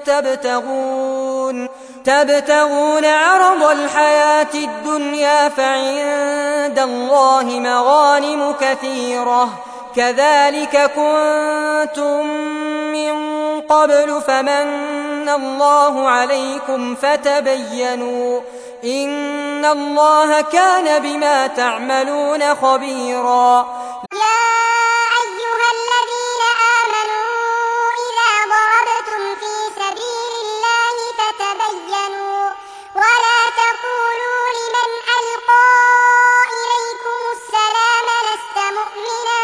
تبتغون عرض الحياة الدنيا فعند الله مغانم كثيرة كذلك كنتم من قبل فمن الله عليكم فتبينوا إن الله كان بما تعملون خبيرا يا أيها الذين آمنوا إذا ضربتم في سبيل الله فتبينوا ولا تقولوا لمن ألقى إليكم السلام لست مؤمنا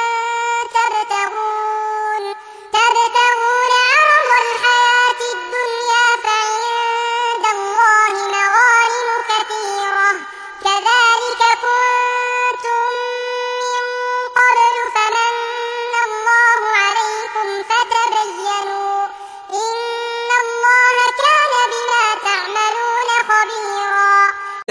تبتغون عرض الحياة الدنيا فعند الله مغانم كثيرة كذلك كنتم من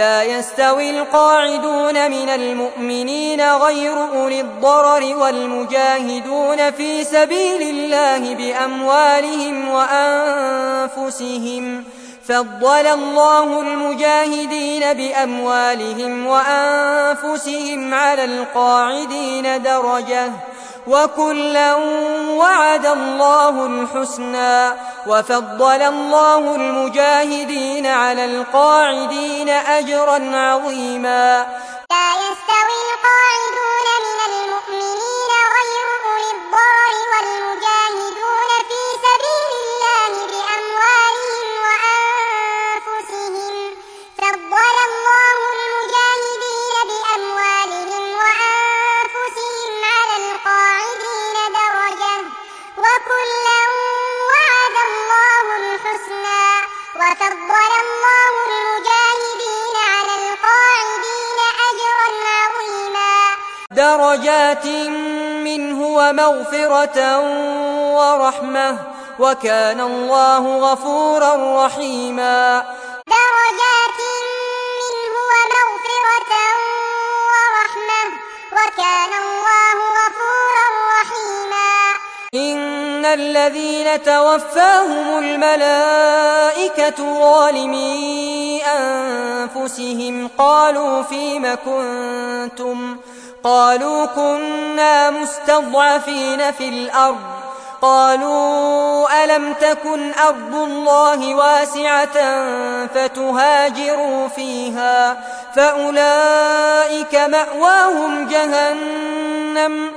لا يستوي القاعدون من المؤمنين غير أولي الضرر والمجاهدون في سبيل الله بأموالهم وأنفسهم. فضل الله المجاهدين بأموالهم وأنفسهم على القاعدين درجة، وكلا وعد الله الحسنى. وفضل الله المجاهدين على القاعدين أجرا عظيما. لا يستوي القاعدون من المؤمنين غير أولي الضرر والمجاهدون في سبيل الله بأموالهم وأنفسهم. فضل الله المجاهدين بأموالهم وأنفسهم على القاعدين درجة، وكلا وعد الله الحسنى. وفضل الله المجاهدين على القاعدين أجرا عظيما. درجات منه ومغفرة ورحمة، وكان الله غفورا رحيما. درجات منه ومغفرة ورحمة، وكان الله غفورا رحيما. إن الذين توفاهم الملائكة ظالمي أنفسهم قالوا فيم كنتم؟ قالوا كنا مستضعفين في الأرض. قالوا ألم تكن أرض الله واسعة فتهاجروا فيها؟ فأولئك مأواهم جهنم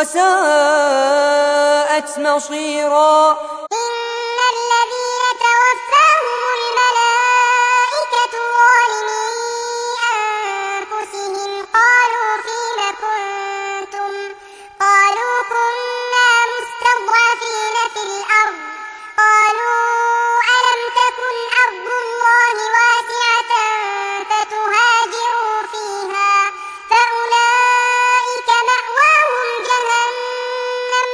وساءت مصيرا. إن الذين توفاهم الملائكة ظالمي أنفسهم قالوا فيم كنتم؟ قالوا كنا مستضعفين في الأرض. قالوا ألم تكن أرض الله واسعة فتهاجروا فيها؟ فأولئك مأواهم جهنم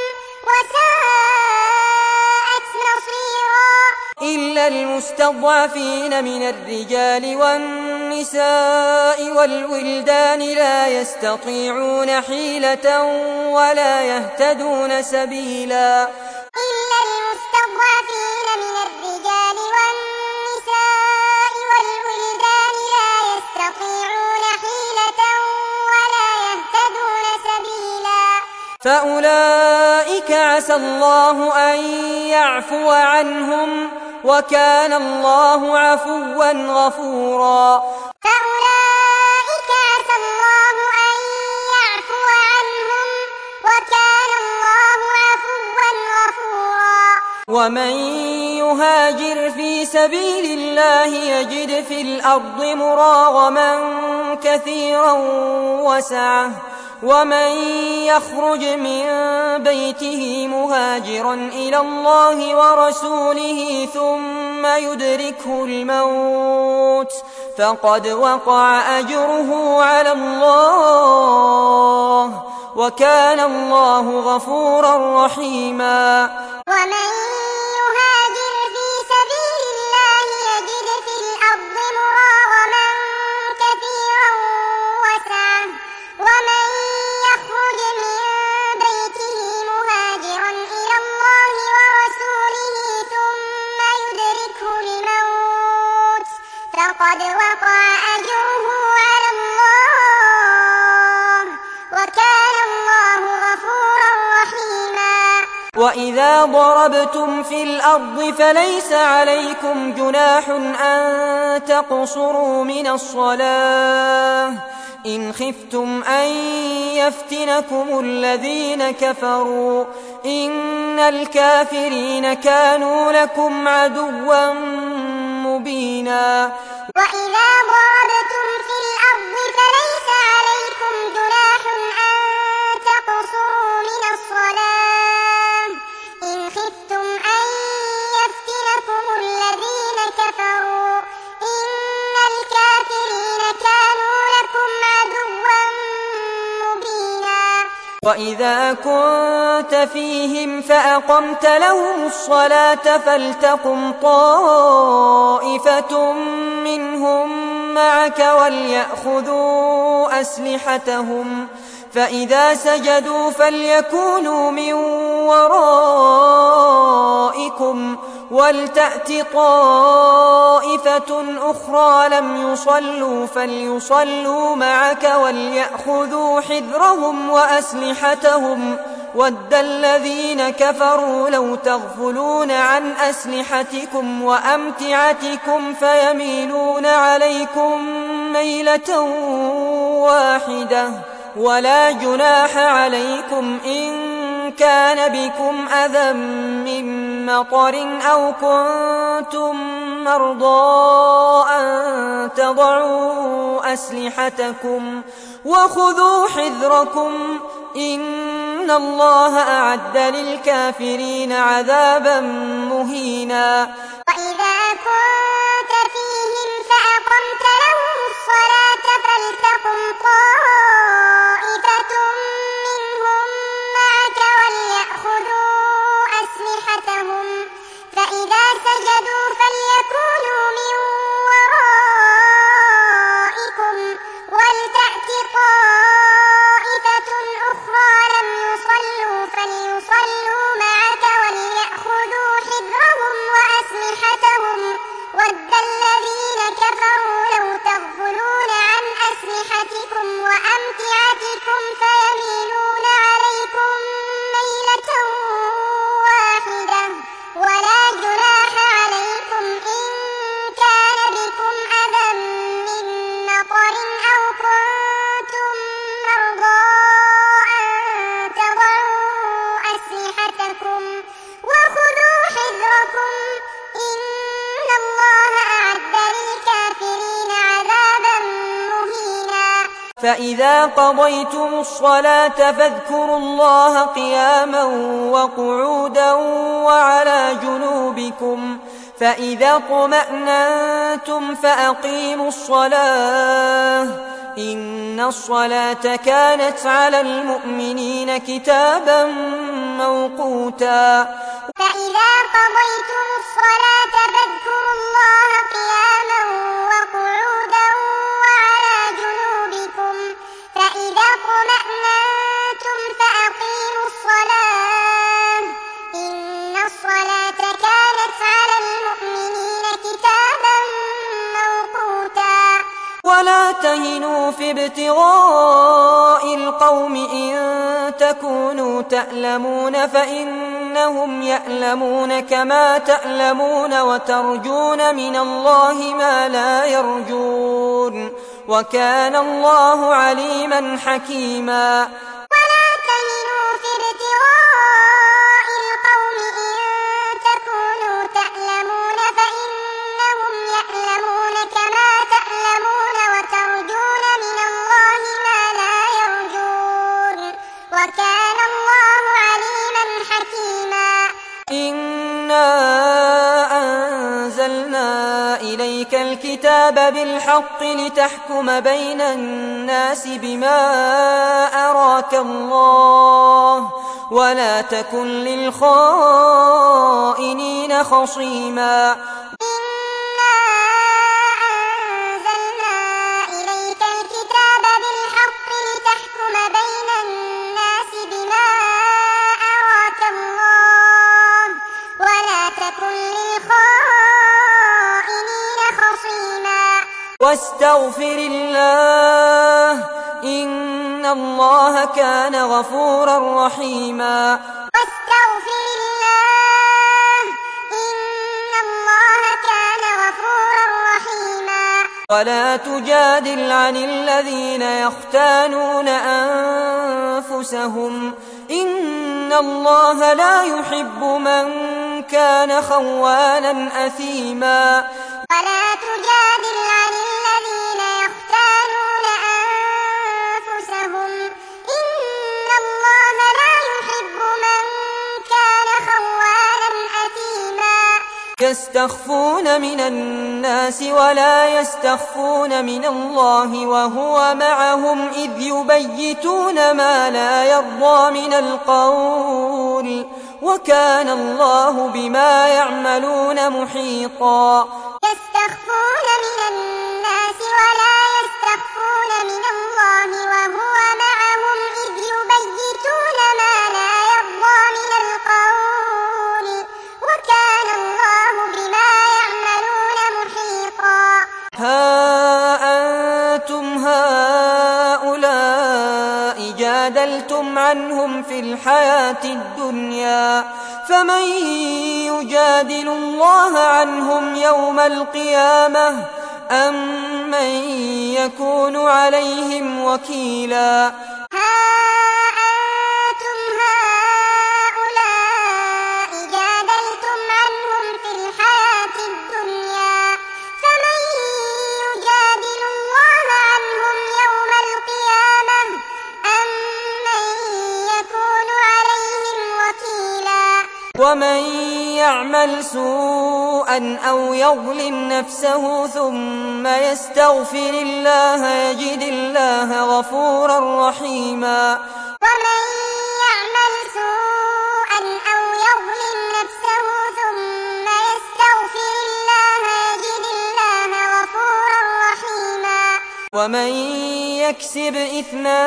وساءت مصيرا. إلا المستضعفين من الرجال والنساء والولدان لا يستطيعون حيلة ولا يهتدون سبيلا. إلا المستضعفين من الرجال والنساء والولدان لا يستطيعون حيلة ولا يهتدون سبيلا. فأولئك عسى الله أن يعفو عنهم، وكان الله عفوا غفورا. فأولئك عسى الله أن يعفو عنهم، وكان الله عفوا غفورا. ومن يهاجر في سبيل الله يجد في الأرض مراغما كثيرا وسعة، ومن يخرج من بيته مهاجرا إلى الله ورسوله ثم يدركه الموت فقد وقع أجره على الله، وكان الله غفورا رحيما. ومن يهاجر في سبيل الله يجد في الأرض مراغما كثيرا وسعة، ومن يخرج من بيته مهاجرا إلى الله ورسوله ثم يدركه الموت فقد وقع أجره على الله، وكان الله غفورا رحيما. وإذا ضربتم في الأرض فليس عليكم جناح أن تقصروا من الصلاة إن خفتم أن يفتنكم الذين كفروا إن الكافرين كانوا لكم عدوا مبينا. وإذا ضربتم في الأرض فليس عليكم جناح أن تقصروا من الصلاة إن خفتم أن يفتنكم الذين كفروا إن الكافرين كانوا لكم عدوا مبينا. وإذا كنت فيهم فأقمت لهم الصلاة فلتقم طائفة منهم معك وليأخذوا أسلحتهم فإذا سجدوا فليكونوا من ورائكم ولتأت طائفة أخرى لم يصلوا فليصلوا معك وليأخذوا حذرهم وأسلحتهم ود الذين كفروا لو تغفلون عن أسلحتكم وأمتعتكم فيميلون عليكم ميلة واحدة ولا جناح عليكم إن كان بكم أذى من مطر أو كنتم مرضى أن تضعوا أسلحتكم وخذوا حذركم إن الله أعد للكافرين عذابا مهينا. وإذا كنت فيهم فأقمت لهم الصلاة فلتقم طائفة منهم معك وليأخذوا أسلحتهم فإذا سجدوا فليكونوا من ورائكم ولتأت طائفة أخرى لم يصلوا فليصلوا معك وليأخذوا حذرهم وأسلحتهم ود الذين كفروا لو تغفلون عن أسلحتكم وأمتعتكم فيميلون عليكم ميلة واحدة ولا جناح عليكم إن كان بكم أذى من مطر أو كنتم مرضى أن تضعوا أسلحتكم وخذوا حذركم إن الله أعد للكافرين عذابا مهينا. فإذا قضيتم الصلاة فاذكروا الله قياما وقعودا وعلى جنوبكم فإذا اطمأننتم فأقيموا الصلاة إن الصلاة كانت على المؤمنين كتابا موقوتا. فإذا قضيتم الصلاة فاذكروا الله قياما وقعودا وعلى جنوبكم فإذا اطمأننتم فأقيموا الصلاة إن الصلاة كانت على المؤمنين كتابا موقوتا. ولا تهنوا في ابتغاء القوم إن تكونوا تألمون فإنهم يألمون كما تألمون وترجون من الله ما لا يرجون وكان الله عليما حكيما. ولا تهنوا في ابتغاء القوم إن تكونوا تألمون فإنهم يألمون كما تألمون وترجون من الله ما لا يرجون وكان الله عليما حكيما. إنا أنزلنا إليك الكتاب بالحق لتحكم بين الناس بما أراك الله ولا تكن للخائنين خصيما. إنا أنزلنا إليك الكتاب بالحق لتحكم بين الناس بما أراك الله ولا تكن للخائنين خصيما. واستغفر الله إن الله كان غفورا رحيما. واستغفر الله إن الله كان غفورا رحيما. ولا تجادل عن الذين يختانون أنفسهم إن الله لا يحب من كان خوانا أثيما. ولا تجادل عن الذين يختانون أنفسهم إن الله لا يحب من كان خوانا أثيما. يستخفون من الناس ولا يستخفون من الله وهو معهم إذ يبيتون ما لا يرضى من القول وكان الله بما يعملون محيطا. يستخفون من الناس ولا جادلتم عنهم في الحياة الدنيا فمن يجادل الله عنهم يوم القيامة أم من يكون عليهم وكيلا ها أنتم هؤلاء جادلتم عنهم في الحياة الدنيا فمن يجادل الله عنهم يوم القيامة أم من يكون عليهم وكيلا ومن يعمل سوءا أو يظلم نفسه ثم يستغفر الله يجد الله غفورا رحيما ومن يعمل سوءا أو يظلم نفسه ثم يستغفر الله يجد الله غفورا رحيما ومن يكسب إثما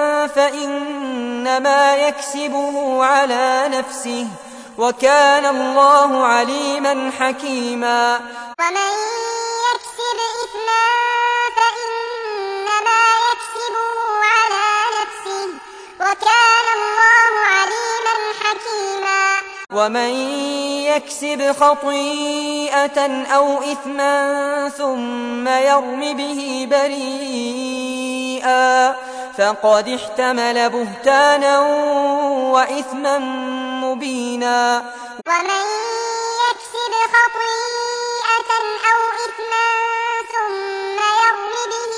فإنما يكسبه على نفسه وكان الله عليما حكيما ومن يكسب إثما فإنما يكسبه على نفسه وكان الله عليما حكيما ومن يكسب خطيئة أو إثما ثم يرم به بريئا فقد احتمل بهتانا وإثما مبينا ومن يكسب خطيئة أو إثما ثم يرم به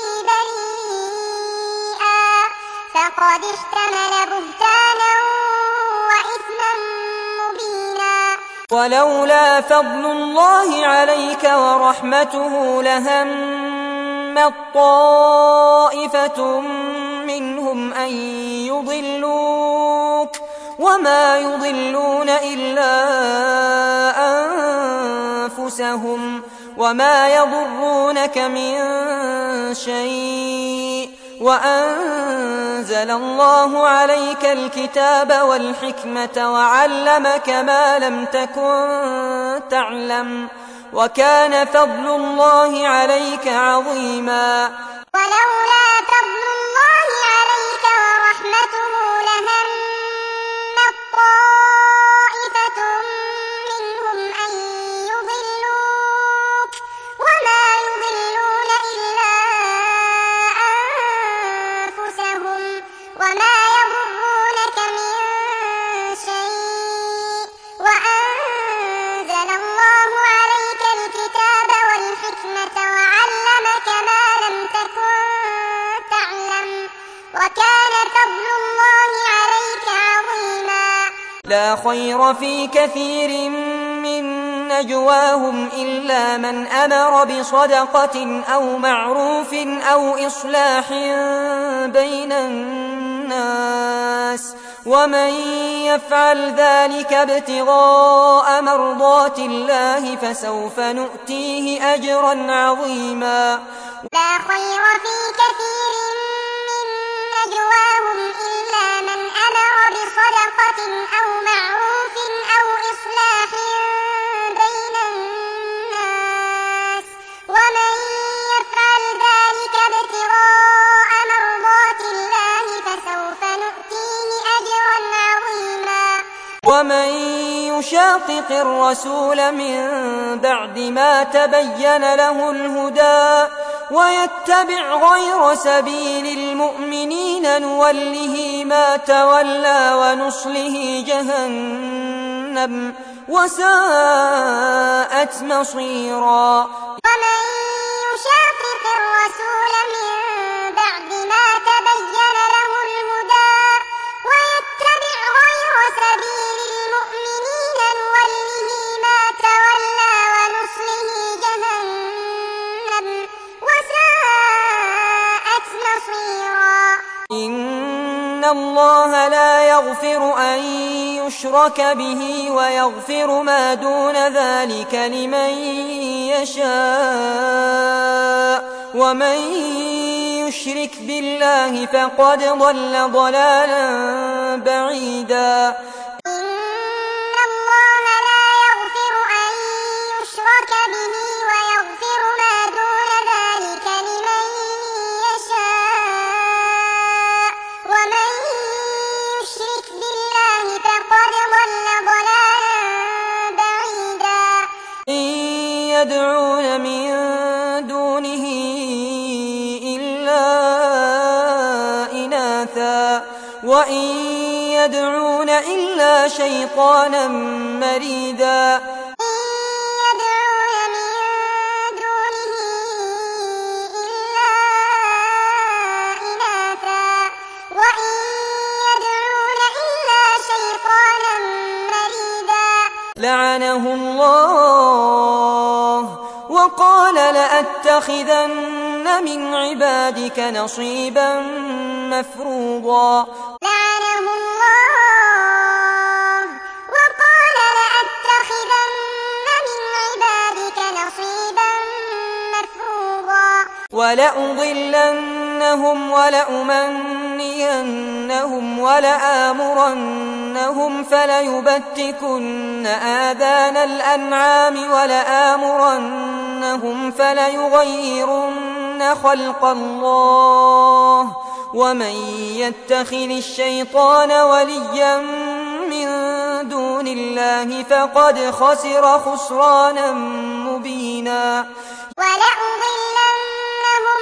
بريئا فقد احتمل بهتانا وإثما مبينا ولولا فضل الله عليك ورحمته لهمت طائفة منهم أن يضلوك وما يضلون إلا أنفسهم وما يضرونك من شيء وأنزل الله عليك الكتاب والحكمة وعلمك ما لم تكن تعلم وكان فضل الله عليك عظيما ولولا فضل الله عليك ورحمته لهمت طائفة منهم أن يضلوك وما يضلون إلا أنفسهم وما يضرونك من شيء وأنزل الله عليك الكتاب والحكمة وعلمك ما لم تكن تعلم وكان فضل الله عليك عظيما لا خير في كثير من نجواهم إلا من أمر بصدقة أو معروف أو إصلاح بين الناس ومن يفعل ذلك ابتغاء مرضات الله فسوف نؤتيه أجرا عظيما لا خير في كثير من نجواهم إلا من أمر بصدقة أو معروف أو إصلاح بين الناس ومن يفعل ذلك ابتغاء مرضات الله فسوف نؤتيه أجرا عظيما ومن يشاقق الرسول من بعد ما تبين له الهدى ويتبع غير سبيل المؤمنين نوله ما تولى ونصله جهنم وساءت مصيرا ومن يشاقق الرسول من بعد ما تبين له الهدى ويتبع غير سبيل المؤمنين نوله ما تولى ونصله جهنم وساءت مصيرا إن الله لا يغفر أن يشرك به ويغفر ما دون ذلك لمن يشاء ومن يشرك بالله فقد ضل ضلالا بعيدا إن الله لا يغفر أن يشرك به ويغفر ما دون ذلك لمن يشاء ومن يدعون من دونه إلا إناثا وإن يدعون إلا شيطانا مريدا لعنه الله وقال لأتخذن من عبادك نصيبا مفروضا لعنه الله وقال لأتخذن من عبادك نصيبا مفروضا ولأضلنهم ولأمنينهم ولآمرنهم فليبتكن آذان الأنعام ولآمرنهم فليغيرن خلق الله ومن يتخذ الشيطان وليا من دون الله فقد خسر خسرانا مبينا ولأضلنهم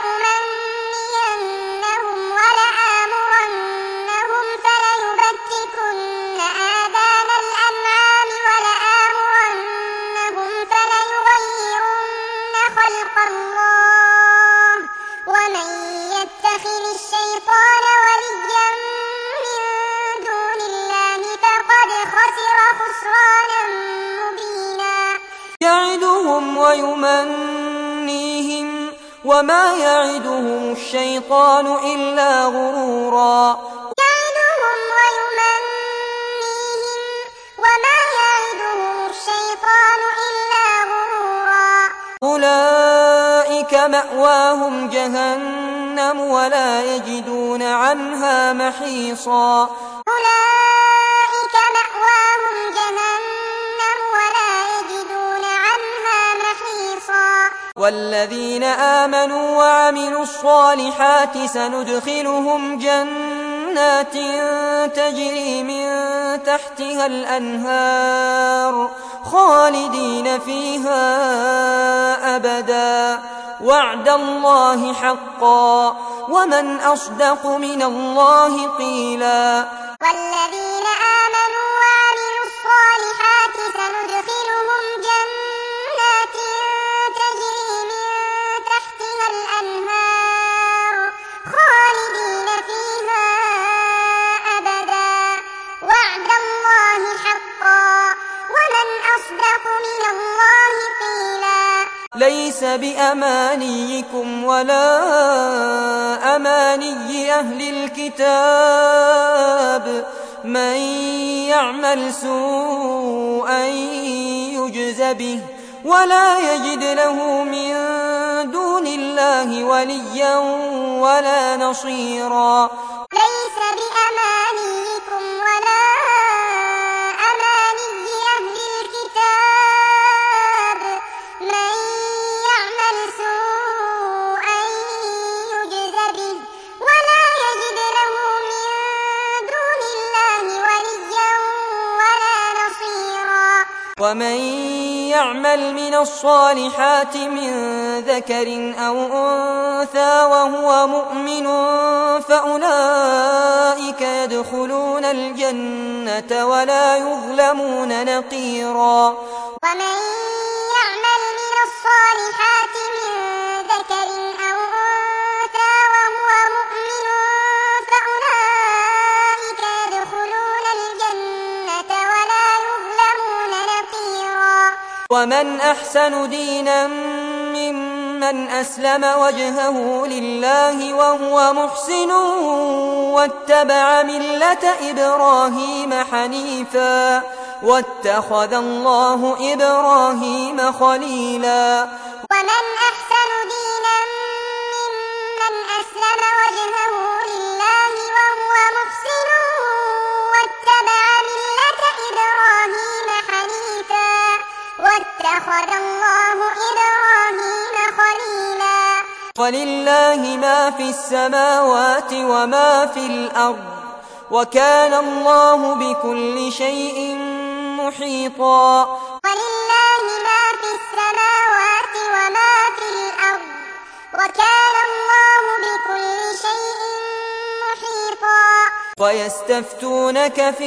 ولأمنينهم ولآمرنهم فليبتكن آذان الأنعام ولآمرنهم فليغيرن خلق الله ومن يتخذ الشيطان وليا من دون الله فقد خسر خسرانا مبينا يعدهم ويمنيهم وما يعدهم الشيطان إلا غرورا يعدهم ويمنيهم وما يعدهم الشيطان إلا غرورا أولئك مأواهم جهنم ولا يجدون عنها محيصا أولئك مأواهم جهنم ولا يجدون عنها محيصا والذين آمنوا وعملوا الصالحات سندخلهم جنات تجري من تحتها الأنهار خالدين فيها أبدا وعد الله حقا ومن أصدق من الله قيلا والذين آمنوا وعملوا الصالحات سندخلهم جنات تجري من تحتها الأنهار خالدين فيها أبدا وعد الله حقا ومن أصدق من الله قيلا ليس بأمانيكم ولا أماني أهل الكتاب من يعمل سوءا يجز به ولا يجد له من دون الله وليا ولا نصيرا ليس بأمانيكم ولا أماني أهل الكتاب من يعمل سوءا يجز به ولا يجد له من دون الله وليا ولا نصيرا ومن يعمل من الصالحات من ذكر أو أنثى وهو مؤمن فأولئك يدخلون الجنة ولا يظلمون نقيرا ومن يعمل من الصالحات من ذكر أو أنثى وهو مؤمن فأولئك يدخلون الجنة ولا يظلمون نقيرا ومن أحسن دينا ممن أسلم وجهه لله وهو محسن واتبع ملة إبراهيم حنيفا واتخذ الله إبراهيم خليلا ومن أحسن دينا ممن أسلم وجهه لله وهو محسن واتبع ملة إبراهيم حنيفا واتخذ الله إبراهيم خليلا ولله ما في السماوات وما في الأرض وكان الله بكل شيء محيطا ولله ما في السماوات وكان الله بكل شيء محيطا. ويستفتونك في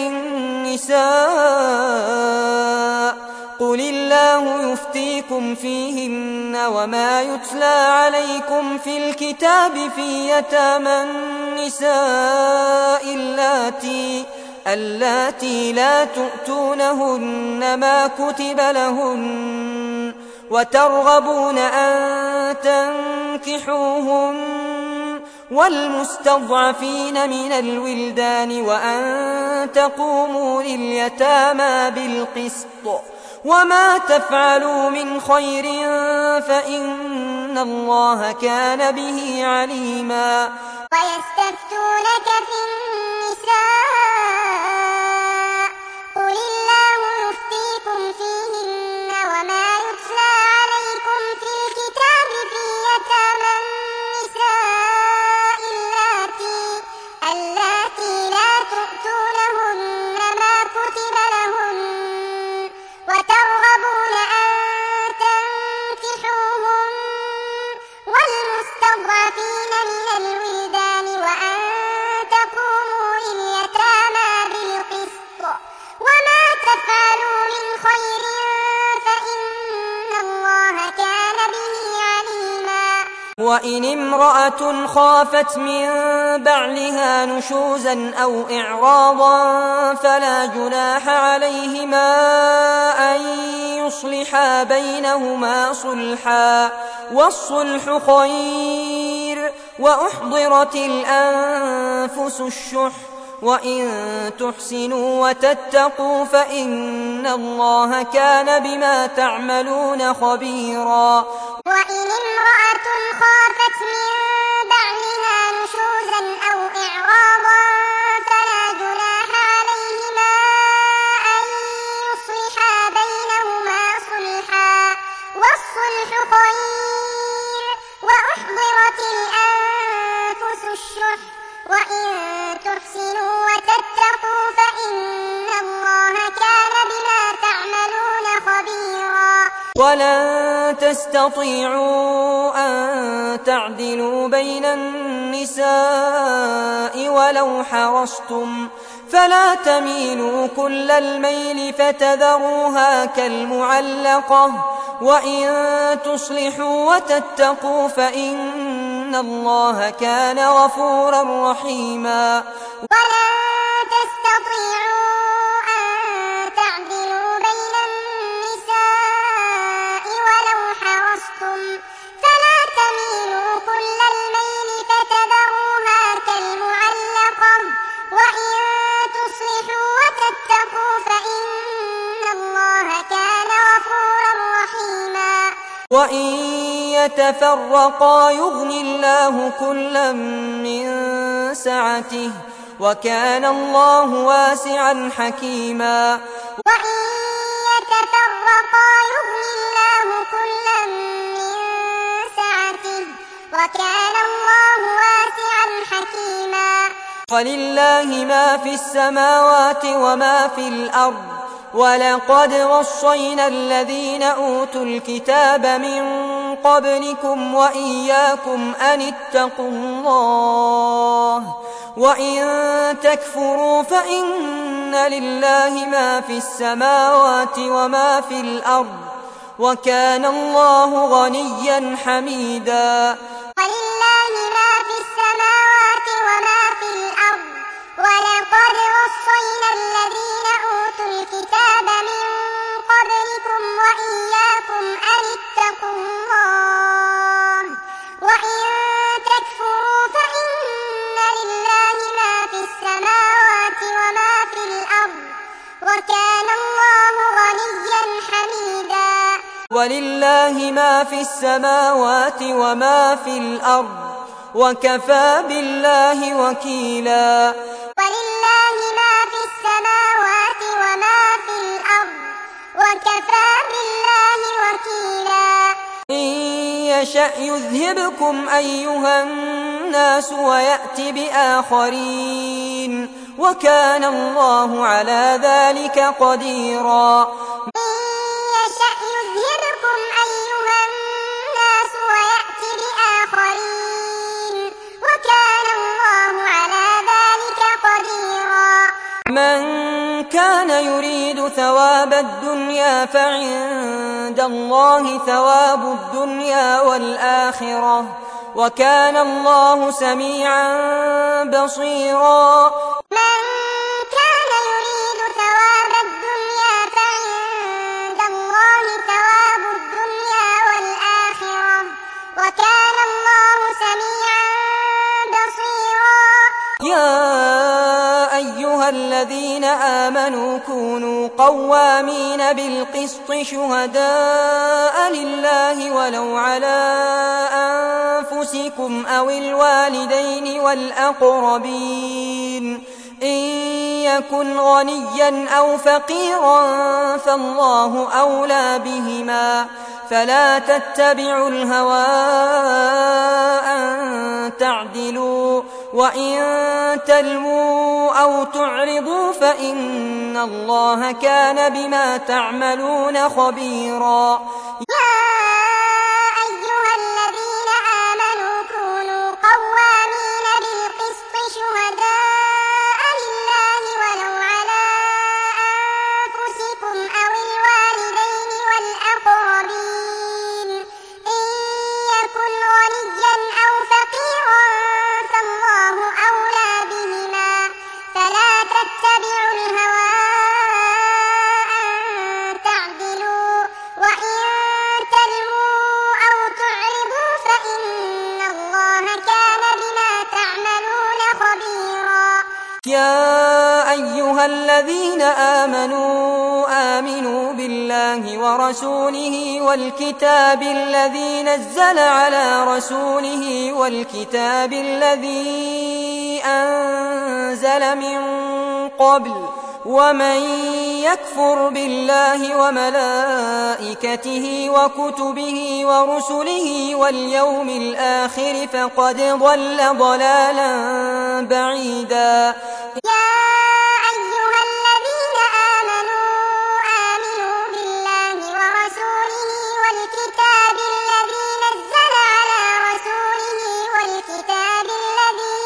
النساء قل الله يفتيكم فيهن وما يتلى عليكم في الكتاب في يتامى النساء اللاتي لا تؤتونهن ما كتب لهن وترغبون أن تنكحوهن والمستضعفين من الولدان وأن تقوموا لليتامى بالقسط وما تفعلوا من خير فإن الله كان به عليما. ويستفتونك في النساء قل الله يفتيكم فيهن وما يتلى عليكم في الكتاب في يتامى النساء اللاتي لا تؤتونهن ما كتب لهن وترغبون أن تنكحوهن والمستضعفين من الولدان وأن تقوموا لليتامى بالقسط وما تفعلوا من خير فإن الله كان به عليما. وإن امرأة خافت من بعلها نشوزا أو إعراضا فلا جناح عليهما أن يصلحا بينهما صلحا والصلح خير وأحضرت الأنفس الشح وإن تحسنوا وتتقوا فإن الله كان بما تعملون خبيرا. وإن امرأة خافت من بعلها نشوزا أو إعراضا فلا جناح عليهما أن يصلحا بينهما صلحا والصلح خير وأحضرت الأنفس الشح وإن تحسنوا وتتقوا فإن الله كان بما تعملون خبيرا. ولن تستطيعوا أن تعدلوا بين النساء ولو حرصتم فلا تميلوا كل الميل فتذروها كالمعلقة وإن تصلحوا وتتقوا فإن الله كان غفورا رحيما. ولن تستطيعوا أن تعدلوا بين النساء ولو حرصتم فلا تميلوا كل الميل فتذروها كالمعلقة وإن تصلحوا وتتقوا فإن الله كان غفورا رحيما. وإن يتفرقا يغن الله كلا من سعته وكان الله واسعا حكيما. وإن يتفرقا يغن الله كلا من سعته وكان الله واسعا حكيما. فلله ما في السماوات وما في الأرض ولقد وصينا الذين أوتوا الكتاب من قبلكم وإياكم أن اتقوا الله وإن تكفروا فإن لله ما في السماوات وما في الأرض وكان الله غنيا حميدا. ولله ما في السماوات وما في الأرض ولقد وصينا الذين أوتوا الكتاب من قبلكم وإياكم أن اتقوا الله وإن تكفروا فإن لله ما في السماوات وما في الأرض وكان الله غنيا حميدا. ولله ما في السماوات وما في الأرض وكفى بالله وكيلا. ولله ما في السماوات وما في الأرض وكفى بالله وكيلا. إن يشأ يذهبكم أيها الناس ويأت بآخرين وكان الله على ذلك قديرا. إن يشأ يذهبكم أيها الناس ويأت بآخرين ومن كان يريد ثواب الدنيا فعند الله ثواب الدنيا والآخرة وكان الله سميعا بصيرا من كان يريد ثواب الدنيا فعند الله ثواب الدنيا والآخرة وكان الله سميعا بصيرا يا أيها الذين آمنوا كونوا قوامين بالقسط شهداء لله ولو على أنفسكم أو الوالدين والأقربين إن يكن غنيا أو فقيرا فالله أولى بهما فلا تتبعوا الهوى أن تعدلوا وإن تلووا أو تعرضوا فإن الله كان بما تعملون خبيرا يا أيها الذين آمنوا كونوا قوامين بالقسط شهداء لله ولو على أنفسكم أو الوالدين والأقربين إن يكن غنيا أو فقيرا فالله أولى بهما فلا تتبعوا الهوى أن تعدلوا وإن تلووا أو تعرضوا فإن الله كان بما تعملون خبيرا يا أيها الذين آمنوا بالله ورسوله والكتاب الذي نزل على رسوله والكتاب الذي أنزل من قبل ومن يكفر بالله وملائكته وكتبه ورسله واليوم الآخر فقد ضل ضلالا بعيدا يا أيها الذين آمنوا بالله ورسوله والكتاب الذي نزل على رسوله والكتاب الذي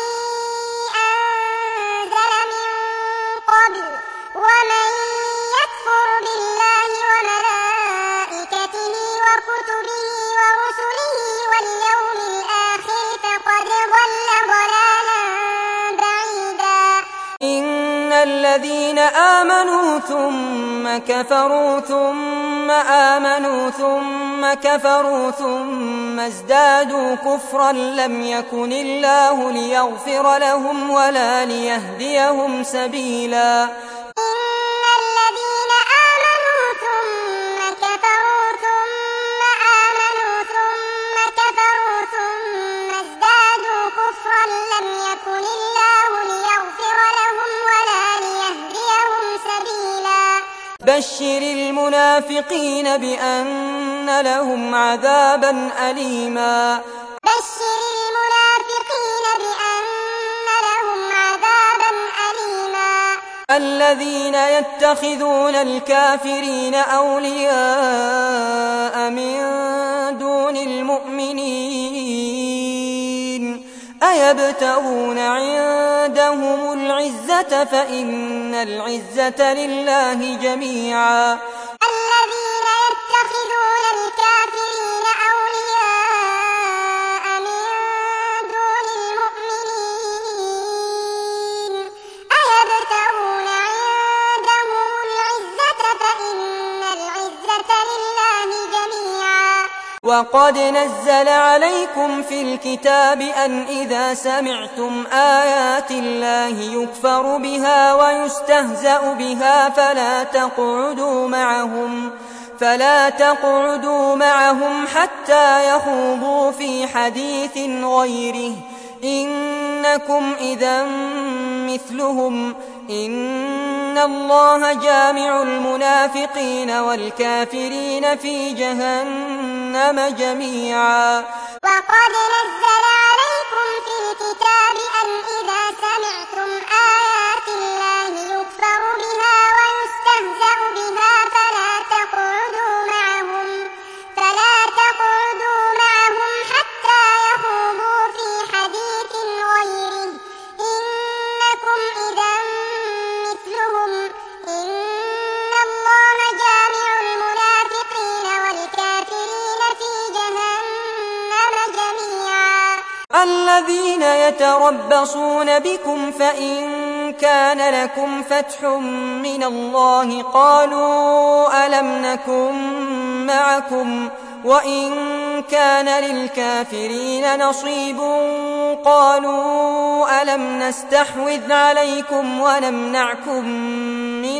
أنزل من قبل ومن يكفر بالله وملائكته وكتبه ورسله واليوم الآخر فقد ضل ضلالا بعيدا إن الذين آمنوا ثم كفروا ثم آمنوا ثم كفروا ثم ازدادوا كفرا لم يكن الله ليغفر لهم ولا ليهديهم سبيلا إن الذين آمنوا ثم كفروا ثم آمنوا ثم كفروا ثم ازدادوا كفرا لم يكن الله ليغفر لهم ولا ليهديهم سبيلا بشر المنافقين بأن لهم عذابا أليما بشر المنافقين بأن لهم عذابا أليما الذين يتخذون الكافرين أولياء من دون المؤمنين أيبتغون عندهم العزة فإن العزة لله جميعا الذين يتخذون الكافرين أولياء من دون المؤمنين أيبتغون عندهم العزة فإن العزة لله جميعا وقد نزل عليكم في الكتاب أن إذا سمعتم آيات الله يكفر بها ويستهزأ بها فلا تقعدوا معهم حتى يخوضوا في حديث غيره إنكم إذا مثلهم إن الله جامع المنافقين والكافرين في جهنم جميعا وقد نزل عليكم في الكتاب أن إذا سمعتم آيات الله يكفر بها ويستهزأ بها فلا تقعدوا معهم حتى يخوضوا في حديث غيره إنكم إذا مثلهم الذين يتربصون بكم فإن كان لكم فتح من الله قالوا ألم نكن معكم وإن كان للكافرين نصيب قالوا ألم نستحوذ عليكم ونمنعكم من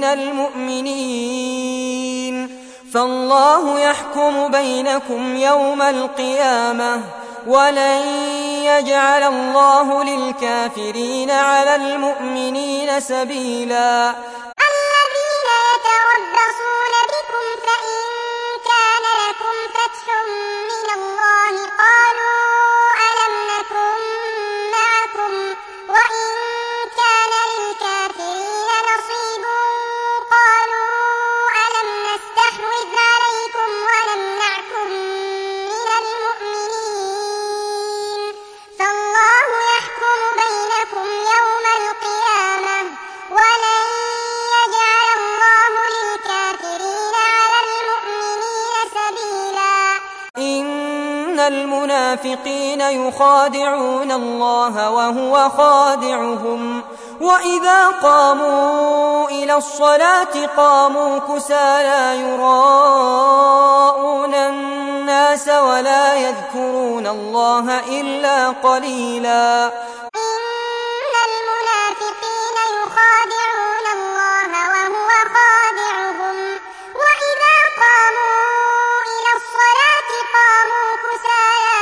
المؤمنين فالله يحكم بينكم يوم القيامة ولن يجعل الله للكافرين على المؤمنين سبيلا الذين يتربصون بكم فإن كان لكم فتح من الله قالوا ألم نكن معكم وإن كان للكافرين نصيب قالوا ألم نستحوذ عليكم ونمنعكم من المؤمنين فالله يحكم بينكم يوم القيامة ولن يجعل الله للكافرين على المؤمنين سبيلا إن المنافقين يخادعون الله وهو خادعهم وإذا قاموا إلى الصلاة قاموا كسالى يراءون الناس ولا يذكرون الله إلا قليلا إن المنافقين يخادعون الله وهو خادعهم وإذا قاموا إلى الصلاة قاموا كسالى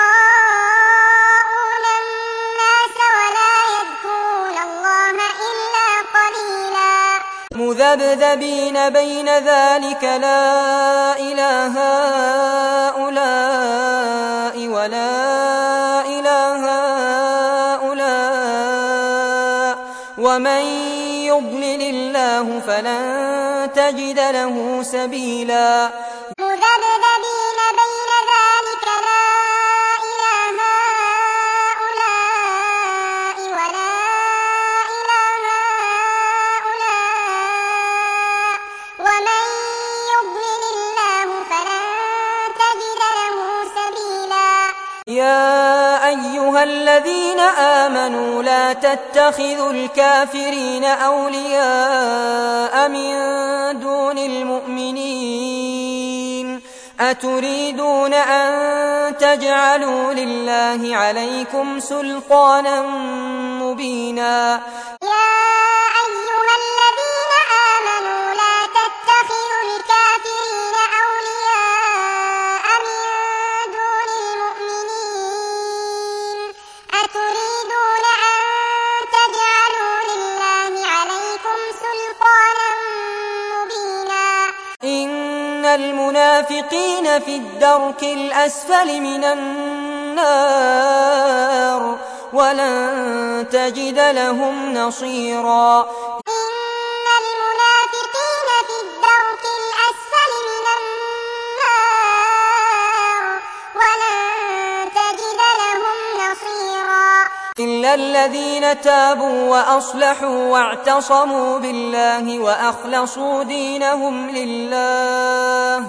يراءون الناس ولا يذكرون الله إلا قليلا مذبذبين بين ذلك لا إله هؤلاء ولا إله هؤلاء ومن يضلل الله فلن تجد له سبيلا مذبذبين بين ذلك لا إله هؤلاء ولا إله هؤلاء ومن يضلل الله فلن تجد له سبيلا يا أيها الذين آمنوا لا تتخذوا الكافرين أولياء من دون المؤمنين أتريدون أن تجعلوا لله عليكم سلطانا مبينا يا أيها الذين آمنوا لا تتخذوا الكافرين أولياء من دون المؤمنين أتريدون أن تجعلوا لله عليكم سلطانا مبينا إن المنافقين في الدرك الأسفل من النار ولن تجد لهم نصيرا إن المنافقين في الدرك الأسفل من النار ولن تجد لهم نصيرا إلا الذين تابوا وأصلحوا واعتصموا بالله وأخلصوا دينهم لله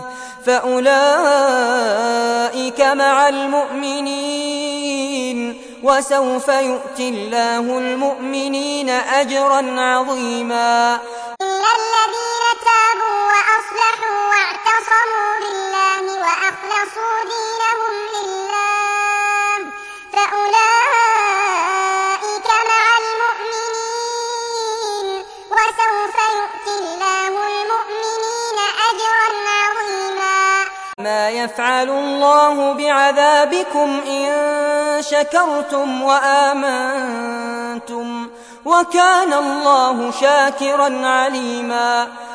فأولئك مع المؤمنين وسوف يؤتي الله المؤمنين أجرا عظيما إلا الذين تابوا وأصلحوا واعتصموا بالله وأخلصوا دينهم لله فأولئك مع المؤمنين وسوف يؤتي الله المؤمنين أجرا عظيما ما يفعل الله بعذابكم إن شكرتم وآمنتم وكان الله شاكرا عليما